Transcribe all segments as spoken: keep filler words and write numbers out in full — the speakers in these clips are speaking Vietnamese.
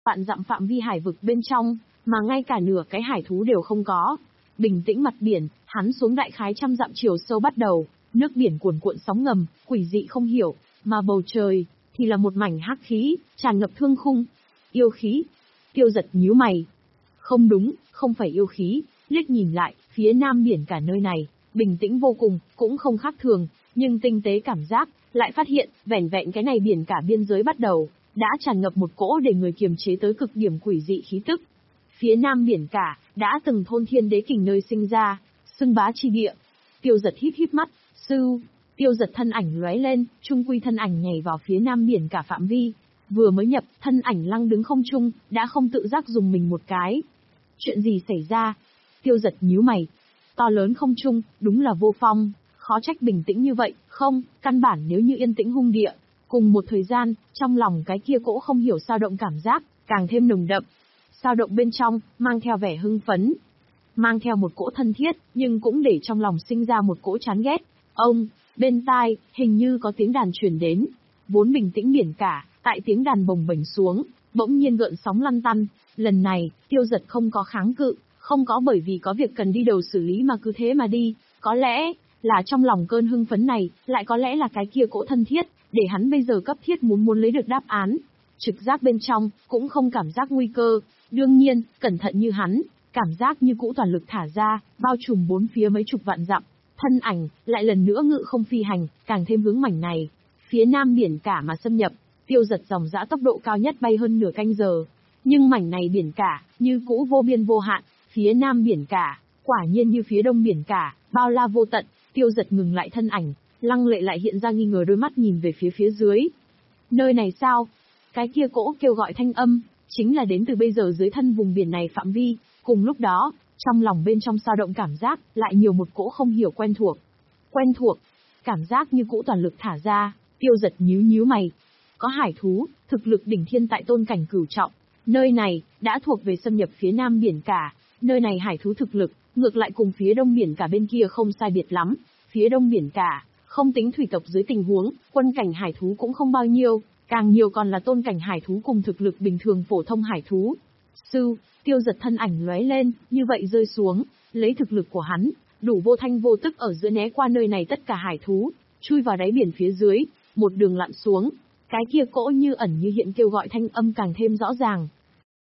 vạn dặm phạm vi hải vực bên trong, mà ngay cả nửa cái hải thú đều không có. Bình tĩnh mặt biển, hắn xuống đại khái trăm dặm chiều sâu bắt đầu, nước biển cuồn cuộn sóng ngầm, quỷ dị không hiểu, mà bầu trời thì là một mảnh hắc khí, tràn ngập thương khung. Yêu khí. Tiêu Giật nhíu mày. Không đúng, không phải yêu khí, liếc nhìn lại, phía nam biển cả nơi này, bình tĩnh vô cùng, cũng không khác thường, nhưng tinh tế cảm giác, lại phát hiện, vẻn vẹn cái này biển cả biên giới bắt đầu, đã tràn ngập một cỗ để người kiềm chế tới cực điểm quỷ dị khí tức. Phía nam biển cả, đã từng thôn thiên đế kình nơi sinh ra, xưng bá chi địa. Tiêu Giật híp híp mắt, sư, Tiêu Giật thân ảnh lóe lên, trung quy thân ảnh nhảy vào phía nam biển cả phạm vi. Vừa mới nhập, thân ảnh lăng đứng không trung, đã không tự giác dùng mình một cái. Chuyện gì xảy ra? Tiêu Giật nhíu mày. To lớn không trung, đúng là vô phong, khó trách bình tĩnh như vậy, không, căn bản nếu như yên tĩnh hung địa. Cùng một thời gian, trong lòng cái kia cỗ không hiểu sao động cảm giác, càng thêm nồng đậm. Sao động bên trong, mang theo vẻ hưng phấn. Mang theo một cỗ thân thiết, nhưng cũng để trong lòng sinh ra một cỗ chán ghét. Ông, bên tai, hình như có tiếng đàn truyền đến. Vốn bình tĩnh biển cả, tại tiếng đàn bồng bềnh xuống, bỗng nhiên gợn sóng lăn tăn. Lần này, Tiêu Giật không có kháng cự, không có bởi vì có việc cần đi đầu xử lý mà cứ thế mà đi. Có lẽ, là trong lòng cơn hưng phấn này, lại có lẽ là cái kia cỗ thân thiết, để hắn bây giờ cấp thiết muốn muốn lấy được đáp án. Trực giác bên trong, cũng không cảm giác nguy cơ. Đương nhiên, cẩn thận như hắn, cảm giác như cũ toàn lực thả ra, bao trùm bốn phía mấy chục vạn dặm. Thân ảnh, lại lần nữa ngự không phi hành, càng thêm hướng mảnh này. Phía nam biển cả mà xâm nhập, Tiêu Giật dòng dã tốc độ cao nhất bay hơn nửa canh giờ. Nhưng mảnh này biển cả, như cũ vô biên vô hạn, phía nam biển cả, quả nhiên như phía đông biển cả, bao la vô tận. Tiêu Giật ngừng lại thân ảnh, Lăng Lệ lại hiện ra nghi ngờ đôi mắt nhìn về phía phía dưới. Nơi này sao? Cái kia cỗ kêu gọi thanh âm, chính là đến từ bây giờ dưới thân vùng biển này phạm vi. Cùng lúc đó, trong lòng bên trong sao động cảm giác, lại nhiều một cỗ không hiểu quen thuộc. Quen thuộc, cảm giác như cũ toàn lực thả ra, Tiêu Giật nhíu nhíu mày. Có hải thú, thực lực đỉnh thiên tại tôn cảnh cửu trọng. Nơi này, đã thuộc về xâm nhập phía nam biển cả. Nơi này hải thú thực lực, ngược lại cùng phía đông biển cả bên kia không sai biệt lắm. Phía đông biển cả, không tính thủy tộc dưới tình huống, quân cảnh hải thú cũng không bao nhiêu. Càng nhiều còn là tôn cảnh hải thú cùng thực lực bình thường phổ thông hải thú. Sư, Tiêu Giật thân ảnh lóe lên, như vậy rơi xuống, lấy thực lực của hắn, đủ vô thanh vô tức ở giữa né qua nơi này tất cả hải thú, chui vào đáy biển phía dưới, một đường lặn xuống. Cái kia cỗ như ẩn như hiện kêu gọi thanh âm càng thêm rõ ràng.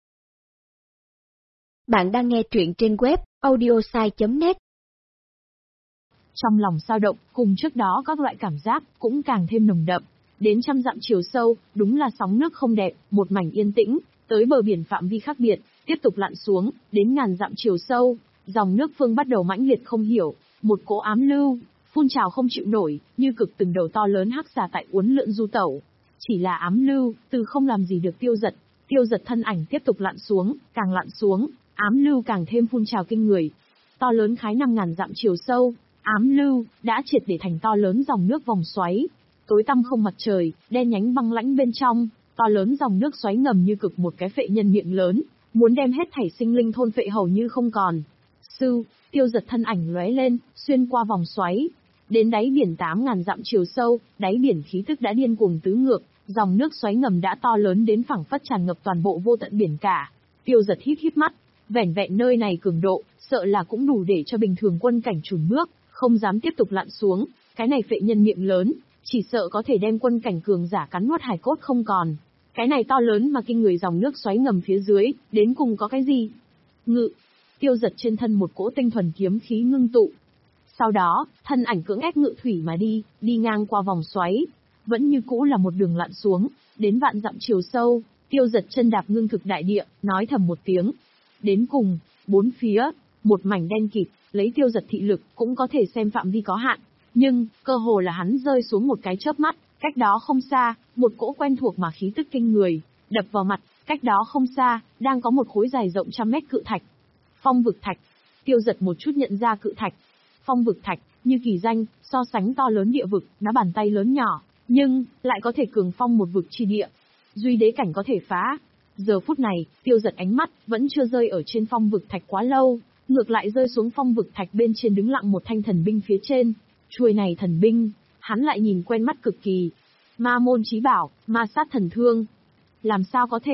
Bạn đang nghe truyện trên web audiosai chấm net. Trong lòng dao động, cùng trước đó các loại cảm giác cũng càng thêm nồng đậm. Đến trăm dặm chiều sâu, đúng là sóng nước không đẹp, một mảnh yên tĩnh, tới bờ biển phạm vi khác biệt, tiếp tục lặn xuống, đến ngàn dặm chiều sâu, dòng nước phương bắt đầu mãnh liệt không hiểu, một cỗ ám lưu, phun trào không chịu nổi, như cực từng đầu to lớn hắc xà tại uốn lượn du tẩu. Chỉ là ám lưu, từ không làm gì được Tiêu Giật, Tiêu Giật thân ảnh tiếp tục lặn xuống, càng lặn xuống, ám lưu càng thêm phun trào kinh người. To lớn khái năm ngàn dặm chiều sâu, ám lưu đã triệt để thành to lớn dòng nước vòng xoáy. Tối tăm không mặt trời, đen nhánh băng lãnh bên trong, to lớn dòng nước xoáy ngầm như cực một cái phệ nhân miệng lớn, muốn đem hết thảy sinh linh thôn phệ hầu như không còn. Sư, Tiêu Giật thân ảnh lóe lên, xuyên qua vòng xoáy, đến đáy biển tám ngàn dặm chiều sâu, đáy biển khí tức đã điên cuồng tứ ngược, dòng nước xoáy ngầm đã to lớn đến phảng phất tràn ngập toàn bộ vô tận biển cả. Tiêu Giật híp híp mắt, vẻn vẹn nơi này cường độ, sợ là cũng đủ để cho bình thường quân cảnh chùn bước, không dám tiếp tục lặn xuống. Cái này phệ nhân miệng lớn, chỉ sợ có thể đem quân cảnh cường giả cắn nuốt hài cốt không còn. Cái này to lớn mà kinh người dòng nước xoáy ngầm phía dưới, đến cùng có cái gì? Ngự. Tiêu Giật trên thân một cỗ tinh thuần kiếm khí ngưng tụ. Sau đó, thân ảnh cưỡng ép ngự thủy mà đi, đi ngang qua vòng xoáy, vẫn như cũ là một đường lặn xuống, đến vạn dặm chiều sâu. Tiêu Giật chân đạp ngưng thực đại địa, nói thầm một tiếng. Đến cùng, bốn phía, một mảnh đen kịt, lấy Tiêu Giật thị lực cũng có thể xem phạm vi có hạn, nhưng cơ hồ là hắn rơi xuống một cái chớp mắt. Cách đó không xa, một cỗ quen thuộc mà khí tức kinh người, đập vào mặt. Cách đó không xa, đang có một khối dài rộng trăm mét cự thạch. Phong vực thạch. Tiêu Giật một chút nhận ra cự thạch. Phong vực thạch, như kỳ danh, so sánh to lớn địa vực, nó bàn tay lớn nhỏ, nhưng lại có thể cường phong một vực chi địa. Duy đế cảnh có thể phá. Giờ phút này, Tiêu Giật ánh mắt vẫn chưa rơi ở trên phong vực thạch quá lâu, ngược lại rơi xuống phong vực thạch bên trên đứng lặng một thanh thần binh phía trên. Chuôi này thần binh, hắn lại nhìn quen mắt cực kỳ. Ma môn chí bảo, ma sát thần thương. Làm sao có thể?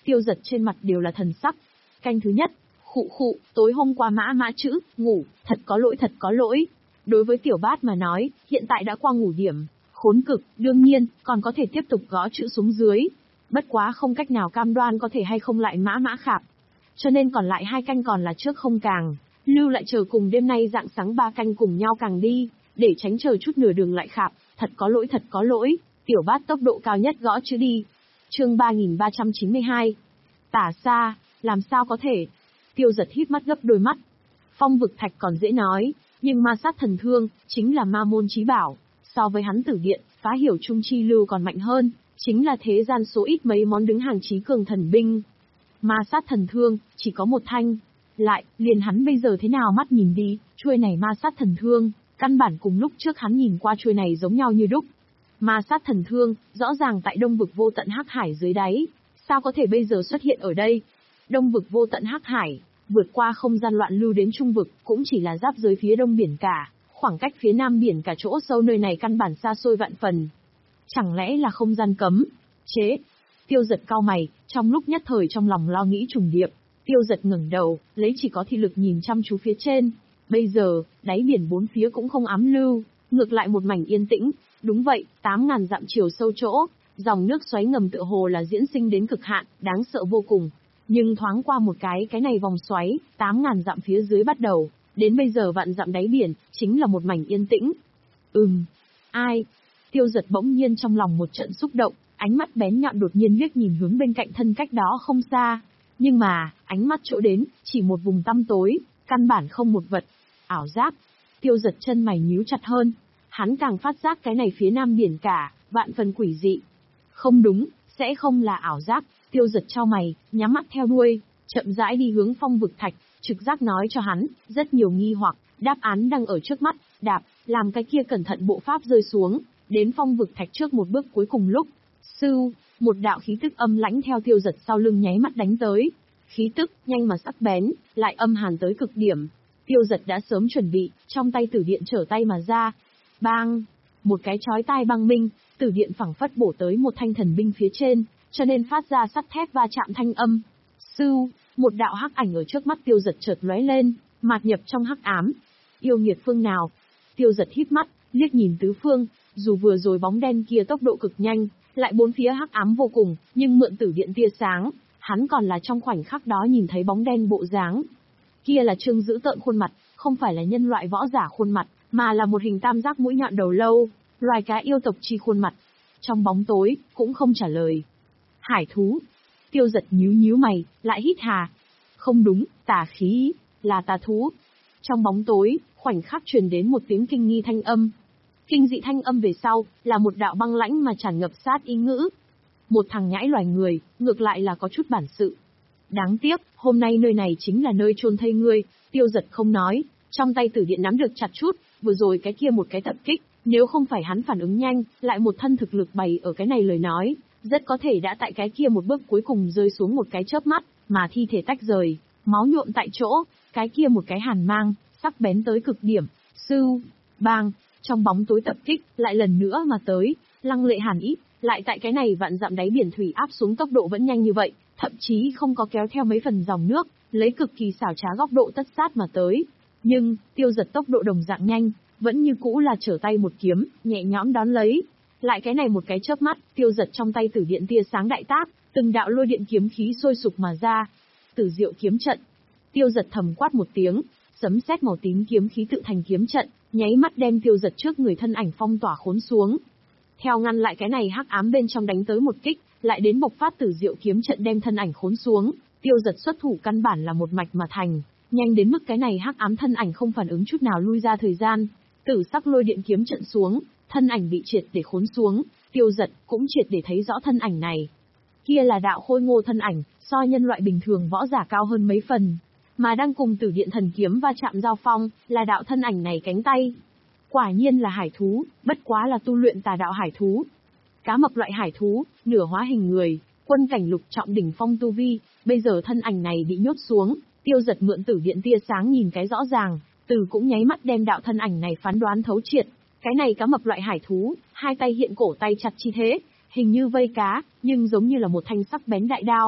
Tiêu Giật trên mặt đều là thần sắc. Canh thứ nhất, khụ khụ, tối hôm qua mã mã chữ, ngủ, thật có lỗi thật có lỗi. Đối với Tiểu Bát mà nói, hiện tại đã qua ngủ điểm, khốn cực, đương nhiên, còn có thể tiếp tục gõ chữ xuống dưới. Bất quá không cách nào cam đoan có thể hay không lại mã mã khạp. Cho nên còn lại hai canh còn là trước không càng, lưu lại chờ cùng đêm nay rạng sáng ba canh cùng nhau càng đi, để tránh chờ chút nửa đường lại khạp, thật có lỗi thật có lỗi. Tiểu Bát tốc độ cao nhất gõ chữ đi. Chương ba nghìn ba trăm chín mươi hai. Tả xa, làm sao có thể? Tiêu Giật híp mắt gấp đôi mắt. Phong vực thạch còn dễ nói, nhưng ma sát thần thương, chính là ma môn chí bảo, so với hắn tử điện, phá hiểu trung chi lưu còn mạnh hơn, chính là thế gian số ít mấy món đứng hàng chí cường thần binh. Ma sát thần thương, chỉ có một thanh. Lại, liền hắn bây giờ thế nào mắt nhìn đi, chuôi này ma sát thần thương, căn bản cùng lúc trước hắn nhìn qua chuôi này giống nhau như đúc. Ma sát thần thương, rõ ràng tại đông vực vô tận hắc hải dưới đáy, sao có thể bây giờ xuất hiện ở đây? Đông vực vô tận hắc hải, vượt qua không gian loạn lưu đến trung vực, cũng chỉ là giáp giới phía đông biển cả, khoảng cách phía nam biển cả chỗ sâu nơi này căn bản xa xôi vạn phần. Chẳng lẽ là không gian cấm? Chế! Tiêu Giật cau mày, trong lúc nhất thời trong lòng lo nghĩ trùng điệp. Tiêu Giật ngẩng đầu, lấy chỉ có thị lực nhìn chăm chú phía trên. Bây giờ, đáy biển bốn phía cũng không ám lưu, ngược lại một mảnh yên tĩnh. Đúng vậy, tám ngàn dặm chiều sâu chỗ, dòng nước xoáy ngầm tựa hồ là diễn sinh đến cực hạn, đáng sợ vô cùng. Nhưng thoáng qua một cái cái này vòng xoáy, tám ngàn dặm phía dưới bắt đầu, đến bây giờ vạn dặm đáy biển, chính là một mảnh yên tĩnh. Ừm, ai? Tiêu Giật bỗng nhiên trong lòng một trận xúc động, ánh mắt bén nhọn đột nhiên liếc nhìn hướng bên cạnh thân cách đó không xa. Nhưng mà, ánh mắt chỗ đến, chỉ một vùng tăm tối, căn bản không một vật. Ảo giác. Tiêu Giật chân mày nhíu chặt hơn. Hắn càng phát giác cái này phía nam biển cả, vạn phần quỷ dị. Không đúng, sẽ không là ảo giác. Tiêu Giật chau mày, nhắm mắt theo đuôi, chậm rãi đi hướng phong vực thạch, trực giác nói cho hắn, rất nhiều nghi hoặc, đáp án đang ở trước mắt, đạp, làm cái kia cẩn thận bộ pháp rơi xuống, đến phong vực thạch trước một bước cuối cùng lúc. Sưu, một đạo khí tức âm lãnh theo Tiêu Giật sau lưng nháy mắt đánh tới. Khí tức, nhanh mà sắc bén, lại âm hàn tới cực điểm. Tiêu Giật đã sớm chuẩn bị, trong tay tử điện trở tay mà ra. Bang! Một cái chói tai băng minh, tử điện phẳng phất bổ tới một thanh thần binh phía trên, cho nên phát ra sắt thép va chạm thanh âm. Sưu, một đạo hắc ảnh ở trước mắt Tiêu Giật chợt lóe lên, mạt nhập trong hắc ám. Yêu nghiệt phương nào? Tiêu Giật híp mắt, liếc nhìn tứ phương, dù vừa rồi bóng đen kia tốc độ cực nhanh, lại bốn phía hắc ám vô cùng, nhưng mượn tử điện tia sáng, hắn còn là trong khoảnh khắc đó nhìn thấy bóng đen bộ dáng. Kia là trương dữ tợn khuôn mặt, không phải là nhân loại võ giả khuôn mặt, mà là một hình tam giác mũi nhọn đầu lâu, loài cá yêu tộc chi khuôn mặt. Trong bóng tối, cũng không trả lời. Hải thú. Tiêu Giật nhíu nhíu mày, lại hít hà. Không đúng, tà khí, là tà thú. Trong bóng tối, khoảnh khắc truyền đến một tiếng kinh nghi thanh âm. Kinh dị thanh âm về sau, là một đạo băng lãnh mà tràn ngập sát ý ngữ. Một thằng nhãi loài người, ngược lại là có chút bản sự. Đáng tiếc, hôm nay nơi này chính là nơi chôn thây ngươi. Tiêu Giật không nói, trong tay tử điện nắm được chặt chút, vừa rồi cái kia một cái tập kích, nếu không phải hắn phản ứng nhanh, lại một thân thực lực bày ở cái này lời nói, rất có thể đã tại cái kia một bước cuối cùng rơi xuống một cái chớp mắt, mà thi thể tách rời, máu nhuộm tại chỗ, cái kia một cái hàn mang, sắc bén tới cực điểm. Sưu, bang, trong bóng tối tập kích, lại lần nữa mà tới, lăng lệ hàn ý, lại tại cái này vạn dặm đáy biển thủy áp xuống tốc độ vẫn nhanh như vậy, thậm chí không có kéo theo mấy phần dòng nước, lấy cực kỳ xảo trá góc độ tất sát mà tới. Nhưng, Tiêu Giật tốc độ đồng dạng nhanh, vẫn như cũ là trở tay một kiếm, nhẹ nhõm đón lấy. Lại cái này một cái chớp mắt, Tiêu Giật trong tay tử điện tia sáng đại tác, từng đạo lôi điện kiếm khí sôi sục mà ra. Tử diệu kiếm trận. Tiêu Giật thầm quát một tiếng, sấm sét màu tím kiếm khí tự thành kiếm trận, nháy mắt đem Tiêu Giật trước người thân ảnh phong tỏa khốn xuống. Theo ngăn lại cái này hắc ám bên trong đánh tới một kích, lại đến bộc phát tử diệu kiếm trận đem thân ảnh khốn xuống. Tiêu Giật xuất thủ căn bản là một mạch mà thành, nhanh đến mức cái này hắc ám thân ảnh không phản ứng chút nào lui ra thời gian. Tử sắc lôi điện kiếm trận xuống, thân ảnh bị triệt để khốn xuống, Tiêu Giật cũng triệt để thấy rõ thân ảnh này. Kia là đạo khôi ngô thân ảnh, so nhân loại bình thường võ giả cao hơn mấy phần, mà đang cùng tử điện thần kiếm va chạm giao phong, là đạo thân ảnh này cánh tay. Quả nhiên là hải thú, bất quá là tu luyện tà đạo hải thú. Cá mập loại hải thú, nửa hóa hình người, quân cảnh lục trọng đỉnh phong tu vi, bây giờ thân ảnh này bị nhốt xuống, Tiêu Giật mượn tử điện tia sáng nhìn cái rõ ràng, từ cũng nháy mắt đem đạo thân ảnh này phán đoán thấu triệt. Cái này cá mập loại hải thú, hai tay hiện cổ tay chặt chi thế, hình như vây cá, nhưng giống như là một thanh sắc bén đại đao.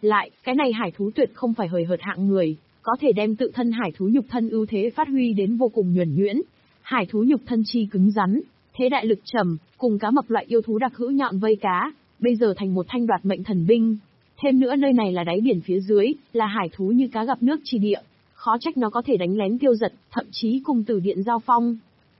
Lại, cái này hải thú tuyệt không phải hời hợt hạng người, có thể đem tự thân hải thú nhục thân ưu thế phát huy đến vô cùng nhuần nhuyễn. Hải thú nhục thân chi cứng rắn, thế đại lực trầm, cùng cá mập loại yêu thú đặc hữu nhọn vây cá, bây giờ thành một thanh đoạt mệnh thần binh. Thêm nữa nơi này là đáy biển phía dưới, là hải thú như cá gặp nước chi địa, khó trách nó có thể đánh lén Tiêu Dật, thậm chí cùng Tử Điện giao phong.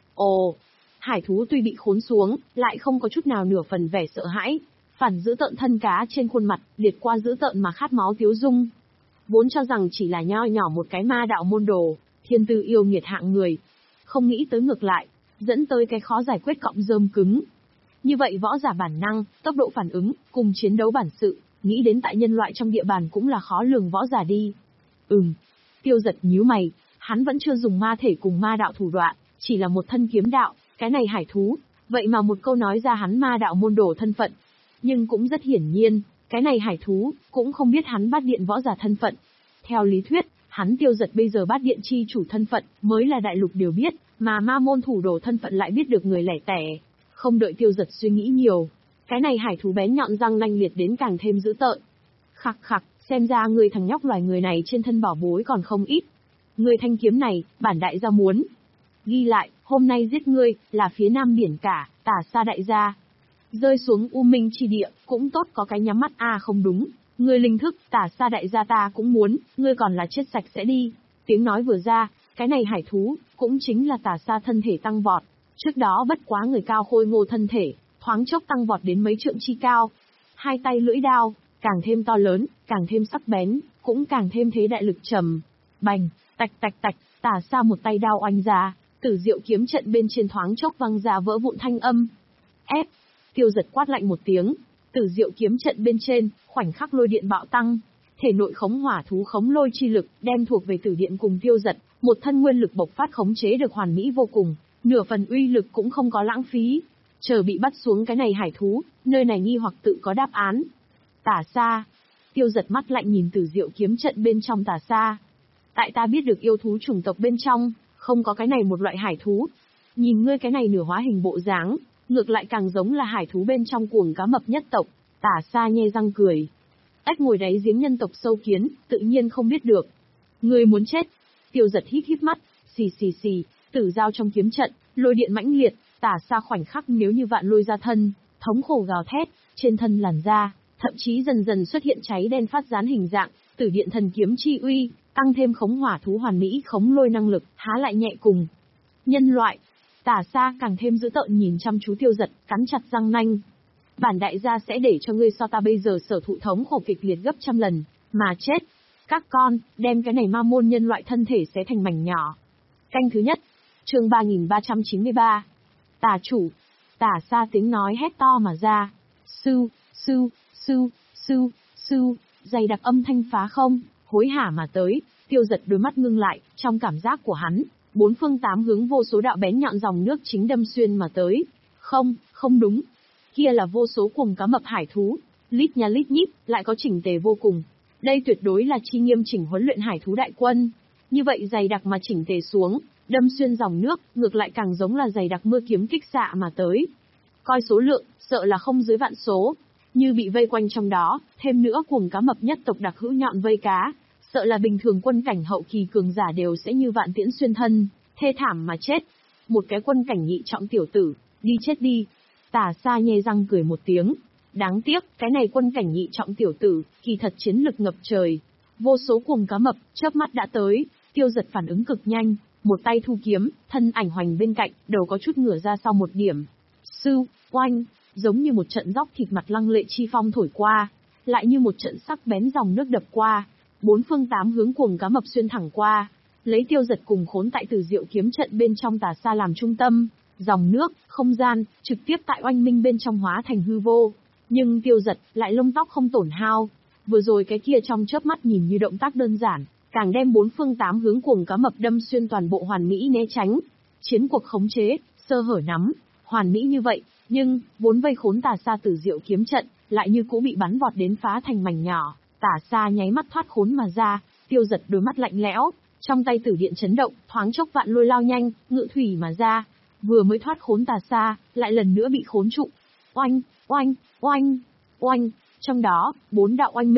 Ồ, hải thú tuy bị khốn xuống, lại không có chút nào nửa phần vẻ sợ hãi, phản giữ tợn thân cá trên khuôn mặt, liệt qua giữ tợn mà khát máu tiếu dung. Vốn cho rằng chỉ là nho nhỏ một cái ma đạo môn đồ, thiên tư yêu nghiệt hạng người, không nghĩ tới ngược lại, dẫn tới cái khó giải quyết cọng rơm cứng. Như vậy võ giả bản năng, tốc độ phản ứng, cùng chiến đấu bản sự, nghĩ đến tại nhân loại trong địa bàn cũng là khó lường võ giả đi. Ừm, Tiêu Dật nhíu mày, hắn vẫn chưa dùng ma thể cùng ma đạo thủ đoạn, chỉ là một thân kiếm đạo, cái này hải thú, vậy mà một câu nói ra hắn ma đạo môn đồ thân phận. Nhưng cũng rất hiển nhiên, cái này hải thú, cũng không biết hắn bát điện võ giả thân phận. Theo lý thuyết, hắn Tiêu Dật bây giờ bát điện chi chủ thân phận, mới là đại lục đều biết, mà ma môn thủ đồ thân phận lại biết được người lẻ tẻ. Không đợi Tiêu Dật suy nghĩ nhiều, cái này hải thú bén nhọn răng nanh liệt đến càng thêm dữ tợn. Khặc khặc, xem ra người thằng nhóc loài người này trên thân bảo bối còn không ít. Người thanh kiếm này, bản đại gia muốn. Ghi lại, hôm nay giết ngươi, là phía nam biển cả, Tả Sa đại gia. Rơi xuống U Minh chi địa, cũng tốt có cái nhắm mắt a à không đúng. Ngươi linh thức, Tả Sa đại gia ta cũng muốn, ngươi còn là chết sạch sẽ đi. Tiếng nói vừa ra, cái này hải thú, cũng chính là Tả Sa thân thể tăng vọt. Trước đó bất quá người cao khôi ngô thân thể, thoáng chốc tăng vọt đến mấy trượng chi cao. Hai tay lưỡi đao, càng thêm to lớn, càng thêm sắc bén, cũng càng thêm thế đại lực trầm. Bành, tạch tạch tạch, Tả Sa một tay đao oanh ra, Tử Diệu kiếm trận bên trên thoáng chốc văng ra vỡ vụn thanh âm. Ép, Tiêu Dật quát lạnh một tiếng, Tử Diệu kiếm trận bên trên, khoảnh khắc lôi điện bạo tăng, thể nội khống hỏa thú khống lôi chi lực, đem thuộc về Tử Điện cùng Tiêu Dật, một thân nguyên lực bộc phát khống chế được hoàn mỹ vô cùng, nửa phần uy lực cũng không có lãng phí. Chờ bị bắt xuống cái này hải thú, nơi này nghi hoặc tự có đáp án. Tả Sa, Tiêu Dật mắt lạnh nhìn Tử Diệu kiếm trận bên trong Tả Sa. Tại ta biết được yêu thú chủng tộc bên trong, không có cái này một loại hải thú. Nhìn ngươi cái này nửa hóa hình bộ dáng, ngược lại càng giống là hải thú bên trong cuồng cá mập nhất tộc. Tả Sa nhe răng cười. Ếch ngồi đáy giếng nhân tộc sâu kiến, tự nhiên không biết được. Ngươi muốn chết. Tiêu Dật híp híp mắt, xì xì xì, tử giao trong kiếm trận, lôi điện mãnh liệt, Tả Sa khoảnh khắc nếu như vạn lôi ra thân, thống khổ gào thét, trên thân làn da, thậm chí dần dần xuất hiện cháy đen phát dán hình dạng, Tử Điện thần kiếm chi uy, tăng thêm khống hỏa thú hoàn mỹ khống lôi năng lực, há lại nhẹ cùng. Nhân loại, Tả Sa càng thêm dữ tợn nhìn chăm chú Tiêu Dật, cắn chặt răng nanh. Bản đại gia sẽ để cho ngươi so ta bây giờ sở thụ thống khổ kịch liệt gấp trăm lần, mà chết. Các con, đem cái này ma môn nhân loại thân thể xé thành mảnh nhỏ. Canh thứ nhất, chương ba nghìn ba trăm chín mươi ba. Tả chủ, Tả Sa tiếng nói hét to mà ra. Sư, sư, sư, sư, sư, dày đặc âm thanh phá không, hối hả mà tới. Tiêu Dật đôi mắt ngưng lại, trong cảm giác của hắn, bốn phương tám hướng vô số đạo bén nhọn dòng nước chính đâm xuyên mà tới. Không, không đúng. Kia là vô số cuồng cá mập hải thú, lít nha lít nhít, lại có chỉnh tề vô cùng. Đây tuyệt đối là chi nghiêm chỉnh huấn luyện hải thú đại quân. Như vậy dày đặc mà chỉnh tề xuống, đâm xuyên dòng nước, ngược lại càng giống là dày đặc mưa kiếm kích xạ mà tới. Coi số lượng, sợ là không dưới vạn số. Như bị vây quanh trong đó, thêm nữa cuồng cá mập nhất tộc đặc hữu nhọn vây cá, sợ là bình thường quân cảnh hậu kỳ cường giả đều sẽ như vạn tiễn xuyên thân, thê thảm mà chết. Một cái quân cảnh nhị trọng tiểu tử, đi chết đi. Tả Sa nhe răng cười một tiếng. Đáng tiếc, cái này quân cảnh nhị trọng tiểu tử, kỳ thật chiến lực ngập trời. Vô số cuồng cá mập, chớp mắt đã tới. Tiêu Dật phản ứng cực nhanh, một tay thu kiếm, thân ảnh hoành bên cạnh, đầu có chút ngửa ra sau một điểm. Sư, oanh, giống như một trận dóc thịt mặt lăng lệ chi phong thổi qua, lại như một trận sắc bén dòng nước đập qua, bốn phương tám hướng cuồng cá mập xuyên thẳng qua, lấy Tiêu Dật cùng khốn tại Tử Diệu kiếm trận bên trong Tả Sa làm trung tâm, dòng nước, không gian, trực tiếp tại oanh minh bên trong hóa thành hư vô. Nhưng Tiêu Dật lại lông tóc không tổn hao, vừa rồi cái kia trong chớp mắt nhìn như động tác đơn giản, càng đem bốn phương tám hướng cuồng cá mập đâm xuyên toàn bộ hoàn mỹ né tránh. Chiến cuộc khống chế, sơ hở nắm, hoàn mỹ như vậy, nhưng vốn vây khốn Tả Sa Tử Diệu kiếm trận, lại như cũ bị bắn vọt đến phá thành mảnh nhỏ. Tả Sa nháy mắt thoát khốn mà ra, Tiêu Dật đôi mắt lạnh lẽo, trong tay Tử Điện chấn động, thoáng chốc vạn lôi lao nhanh, ngự thủy mà ra, vừa mới thoát khốn Tả Sa, lại lần nữa bị khốn trụ. Oanh, oanh, oanh, oanh, trong đó, bốn đạo oanh minh,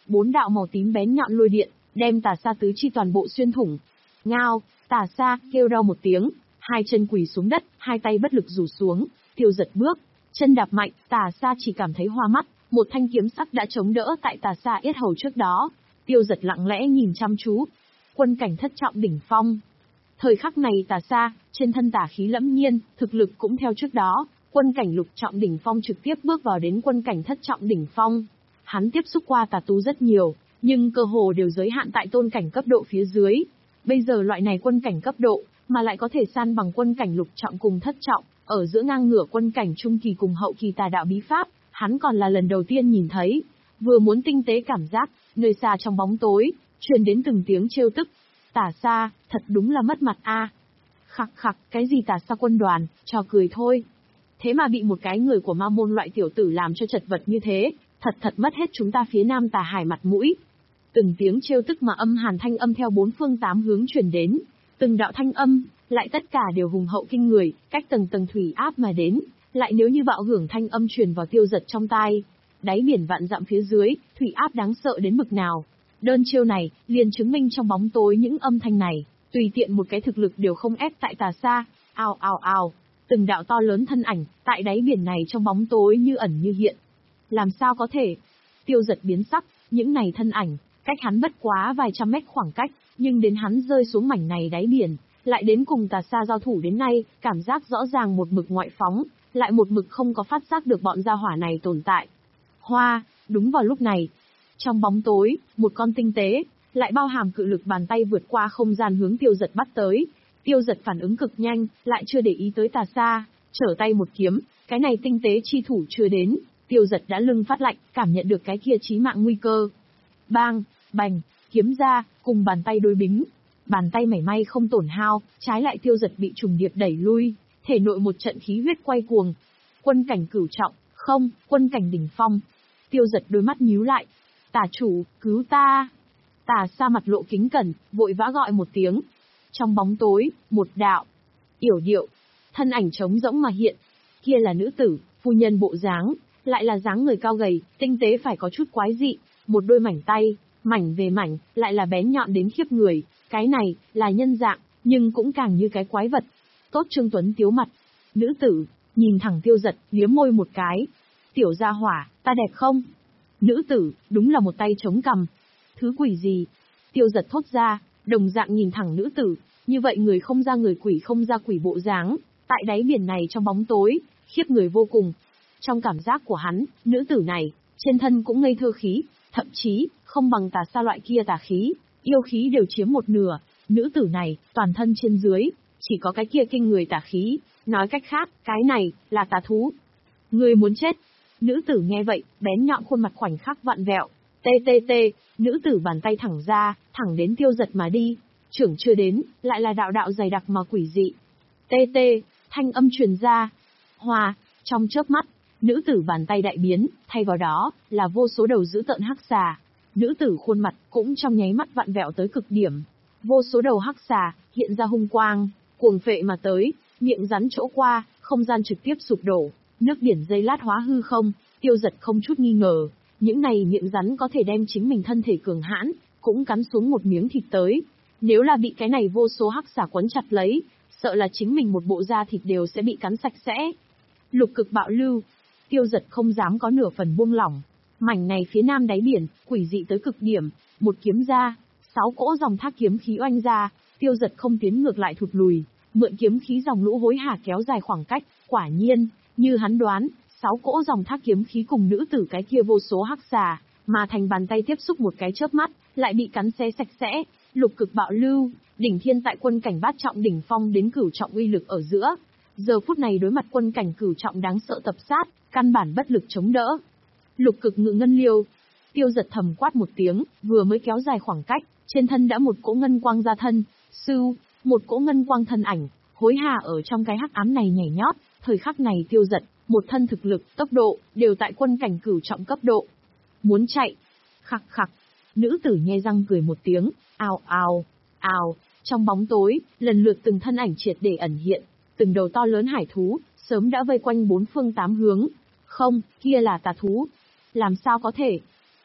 bốn đạo màu tím bén nhọn lôi điện, đem Tà Sa tứ chi toàn bộ xuyên thủng. Ngao, Tà Sa kêu đau một tiếng, hai chân quỳ xuống đất, hai tay bất lực rủ xuống, Tiêu Dật bước, chân đạp mạnh, Tà Sa chỉ cảm thấy hoa mắt, một thanh kiếm sắc đã chống đỡ tại Tà Sa yết hầu trước đó. Tiêu Dật lặng lẽ nhìn chăm chú. Quân cảnh thất trọng đỉnh phong. Thời khắc này Tà Sa, trên thân tà khí lẫm nhiên, thực lực cũng theo trước đó, quân cảnh lục trọng đỉnh phong trực tiếp bước vào đến quân cảnh thất trọng đỉnh phong. Hắn tiếp xúc qua tà tu rất nhiều, nhưng cơ hồ đều giới hạn tại tôn cảnh cấp độ phía dưới. Bây giờ loại này quân cảnh cấp độ, mà lại có thể san bằng quân cảnh lục trọng cùng thất trọng, ở giữa ngang ngửa quân cảnh trung kỳ cùng hậu kỳ tà đạo bí pháp, hắn còn là lần đầu tiên nhìn thấy. Vừa muốn tinh tế cảm giác, nơi xa trong bóng tối, truyền đến từng tiếng trêu tức. Tà Sa, thật đúng là mất mặt a. À. Khặc khặc, cái gì Tà Sa quân đoàn, trò cười thôi. Thế mà bị một cái người của ma môn loại tiểu tử làm cho chật vật như thế, thật thật mất hết chúng ta phía Nam Tà Hải mặt mũi. Từng tiếng trêu tức mà âm hàn thanh âm theo bốn phương tám hướng truyền đến, từng đạo thanh âm, lại tất cả đều hùng hậu kinh người, cách tầng tầng thủy áp mà đến, lại nếu như bạo hưởng thanh âm truyền vào Tiêu Dật trong tai. Đáy biển vạn dặm phía dưới, thủy áp đáng sợ đến mực nào. Đơn chiêu này, liền chứng minh trong bóng tối những âm thanh này, tùy tiện một cái thực lực đều không ép tại Tà Sa. Ào ào ào, từng đạo to lớn thân ảnh, tại đáy biển này trong bóng tối như ẩn như hiện. Làm sao có thể? Tiêu Dật biến sắc, những này thân ảnh, cách hắn bất quá vài trăm mét khoảng cách, nhưng đến hắn rơi xuống mảnh này đáy biển, lại đến cùng Tà Sa giao thủ đến nay, cảm giác rõ ràng một mực ngoại phóng, lại một mực không có phát giác được bọn gia hỏa này tồn tại. Hoa, đúng vào lúc này, trong bóng tối, một con tinh tế, lại bao hàm cự lực bàn tay vượt qua không gian hướng Tiêu Dật bắt tới. Tiêu Dật phản ứng cực nhanh, lại chưa để ý tới Tà Sa, trở tay một kiếm, cái này tinh tế chi thủ chưa đến, Tiêu Dật đã lưng phát lạnh, cảm nhận được cái kia chí mạng nguy cơ. Bang, bành, kiếm ra, cùng bàn tay đối bính. Bàn tay mảy may không tổn hao, trái lại Tiêu Dật bị trùng điệp đẩy lui, thể nội một trận khí huyết quay cuồng. Quân cảnh cửu trọng, không, quân cảnh đỉnh phong. Tiêu Dật đôi mắt nhíu lại. Tà chủ, cứu ta. Tà Sa mặt lộ kính cẩn, vội vã gọi một tiếng. Trong bóng tối, một đạo, yểu điệu, thân ảnh trống rỗng mà hiện. Kia là nữ tử, phu nhân bộ dáng, lại là dáng người cao gầy, tinh tế phải có chút quái dị, một đôi mảnh tay, mảnh về mảnh, lại là bén nhọn đến khiếp người. Cái này, là nhân dạng, nhưng cũng càng như cái quái vật. Tốt Trương Tuấn tiếu mặt. Nữ tử, nhìn thẳng Tiêu Dật, liếm môi một cái. Tiểu gia hỏa, ta đẹp không? Nữ tử, đúng là một tay chống cằm. Thứ quỷ gì? Tiêu Dật thốt ra, đồng dạng nhìn thẳng nữ tử, như vậy người không ra người quỷ không ra quỷ bộ dáng, tại đáy biển này trong bóng tối, khiếp người vô cùng. Trong cảm giác của hắn, nữ tử này, trên thân cũng ngây thơ khí, thậm chí, không bằng Tà Sa loại kia tà khí, yêu khí đều chiếm một nửa. Nữ tử này, toàn thân trên dưới, chỉ có cái kia kinh người tà khí, nói cách khác, cái này, là tà thú. Người muốn chết. Nữ tử nghe vậy, bén nhọn khuôn mặt khoảnh khắc vặn vẹo. Tê tê tê, nữ tử bàn tay thẳng ra, thẳng đến Tiêu Dật mà đi. Trưởng chưa đến, lại là đạo đạo dày đặc mà quỷ dị. Tê tê, thanh âm truyền ra. Hòa, trong chớp mắt, nữ tử bàn tay đại biến, thay vào đó, là vô số đầu dữ tợn hắc xà. Nữ tử khuôn mặt, cũng trong nháy mắt vặn vẹo tới cực điểm. Vô số đầu hắc xà, hiện ra hung quang, cuồng phệ mà tới, miệng rắn chỗ qua, không gian trực tiếp sụp đổ. Nước biển dây lát hóa hư không, Tiêu Dật không chút nghi ngờ, những này miệng rắn có thể đem chính mình thân thể cường hãn, cũng cắn xuống một miếng thịt tới. Nếu là bị cái này vô số hắc xà quấn chặt lấy, sợ là chính mình một bộ da thịt đều sẽ bị cắn sạch sẽ. Lục cực bạo lưu, Tiêu Dật không dám có nửa phần buông lỏng. Mảnh này phía nam đáy biển, quỷ dị tới cực điểm, một kiếm ra, sáu cỗ dòng thác kiếm khí oanh ra, Tiêu Dật không tiến ngược lại thụt lùi, mượn kiếm khí dòng lũ hối hả kéo dài khoảng cách, quả nhiên, như hắn đoán, sáu cỗ dòng thác kiếm khí cùng nữ tử cái kia vô số hắc xà, mà thành bàn tay tiếp xúc một cái chớp mắt, lại bị cắn xé sạch sẽ. Lục cực bạo lưu, đỉnh thiên tại quân cảnh bát trọng đỉnh phong đến cửu trọng uy lực ở giữa. Giờ phút này đối mặt quân cảnh cửu trọng đáng sợ tập sát, căn bản bất lực chống đỡ. Lục cực ngự ngân liêu, Tiêu Dật thầm quát một tiếng, vừa mới kéo dài khoảng cách, trên thân đã một cỗ ngân quang ra thân, sưu, một cỗ ngân quang thân ảnh, hối hả ở trong cái hắc ám này nhảy nhót. Thời khắc này Tiêu Dật, một thân thực lực, tốc độ, đều tại quân cảnh cửu trọng cấp độ. Muốn chạy. Khặc khặc. Nữ tử nhe răng cười một tiếng, ào ào, ào, trong bóng tối, lần lượt từng thân ảnh triệt để ẩn hiện, từng đầu to lớn hải thú, sớm đã vây quanh bốn phương tám hướng. Không, kia là tà thú. Làm sao có thể?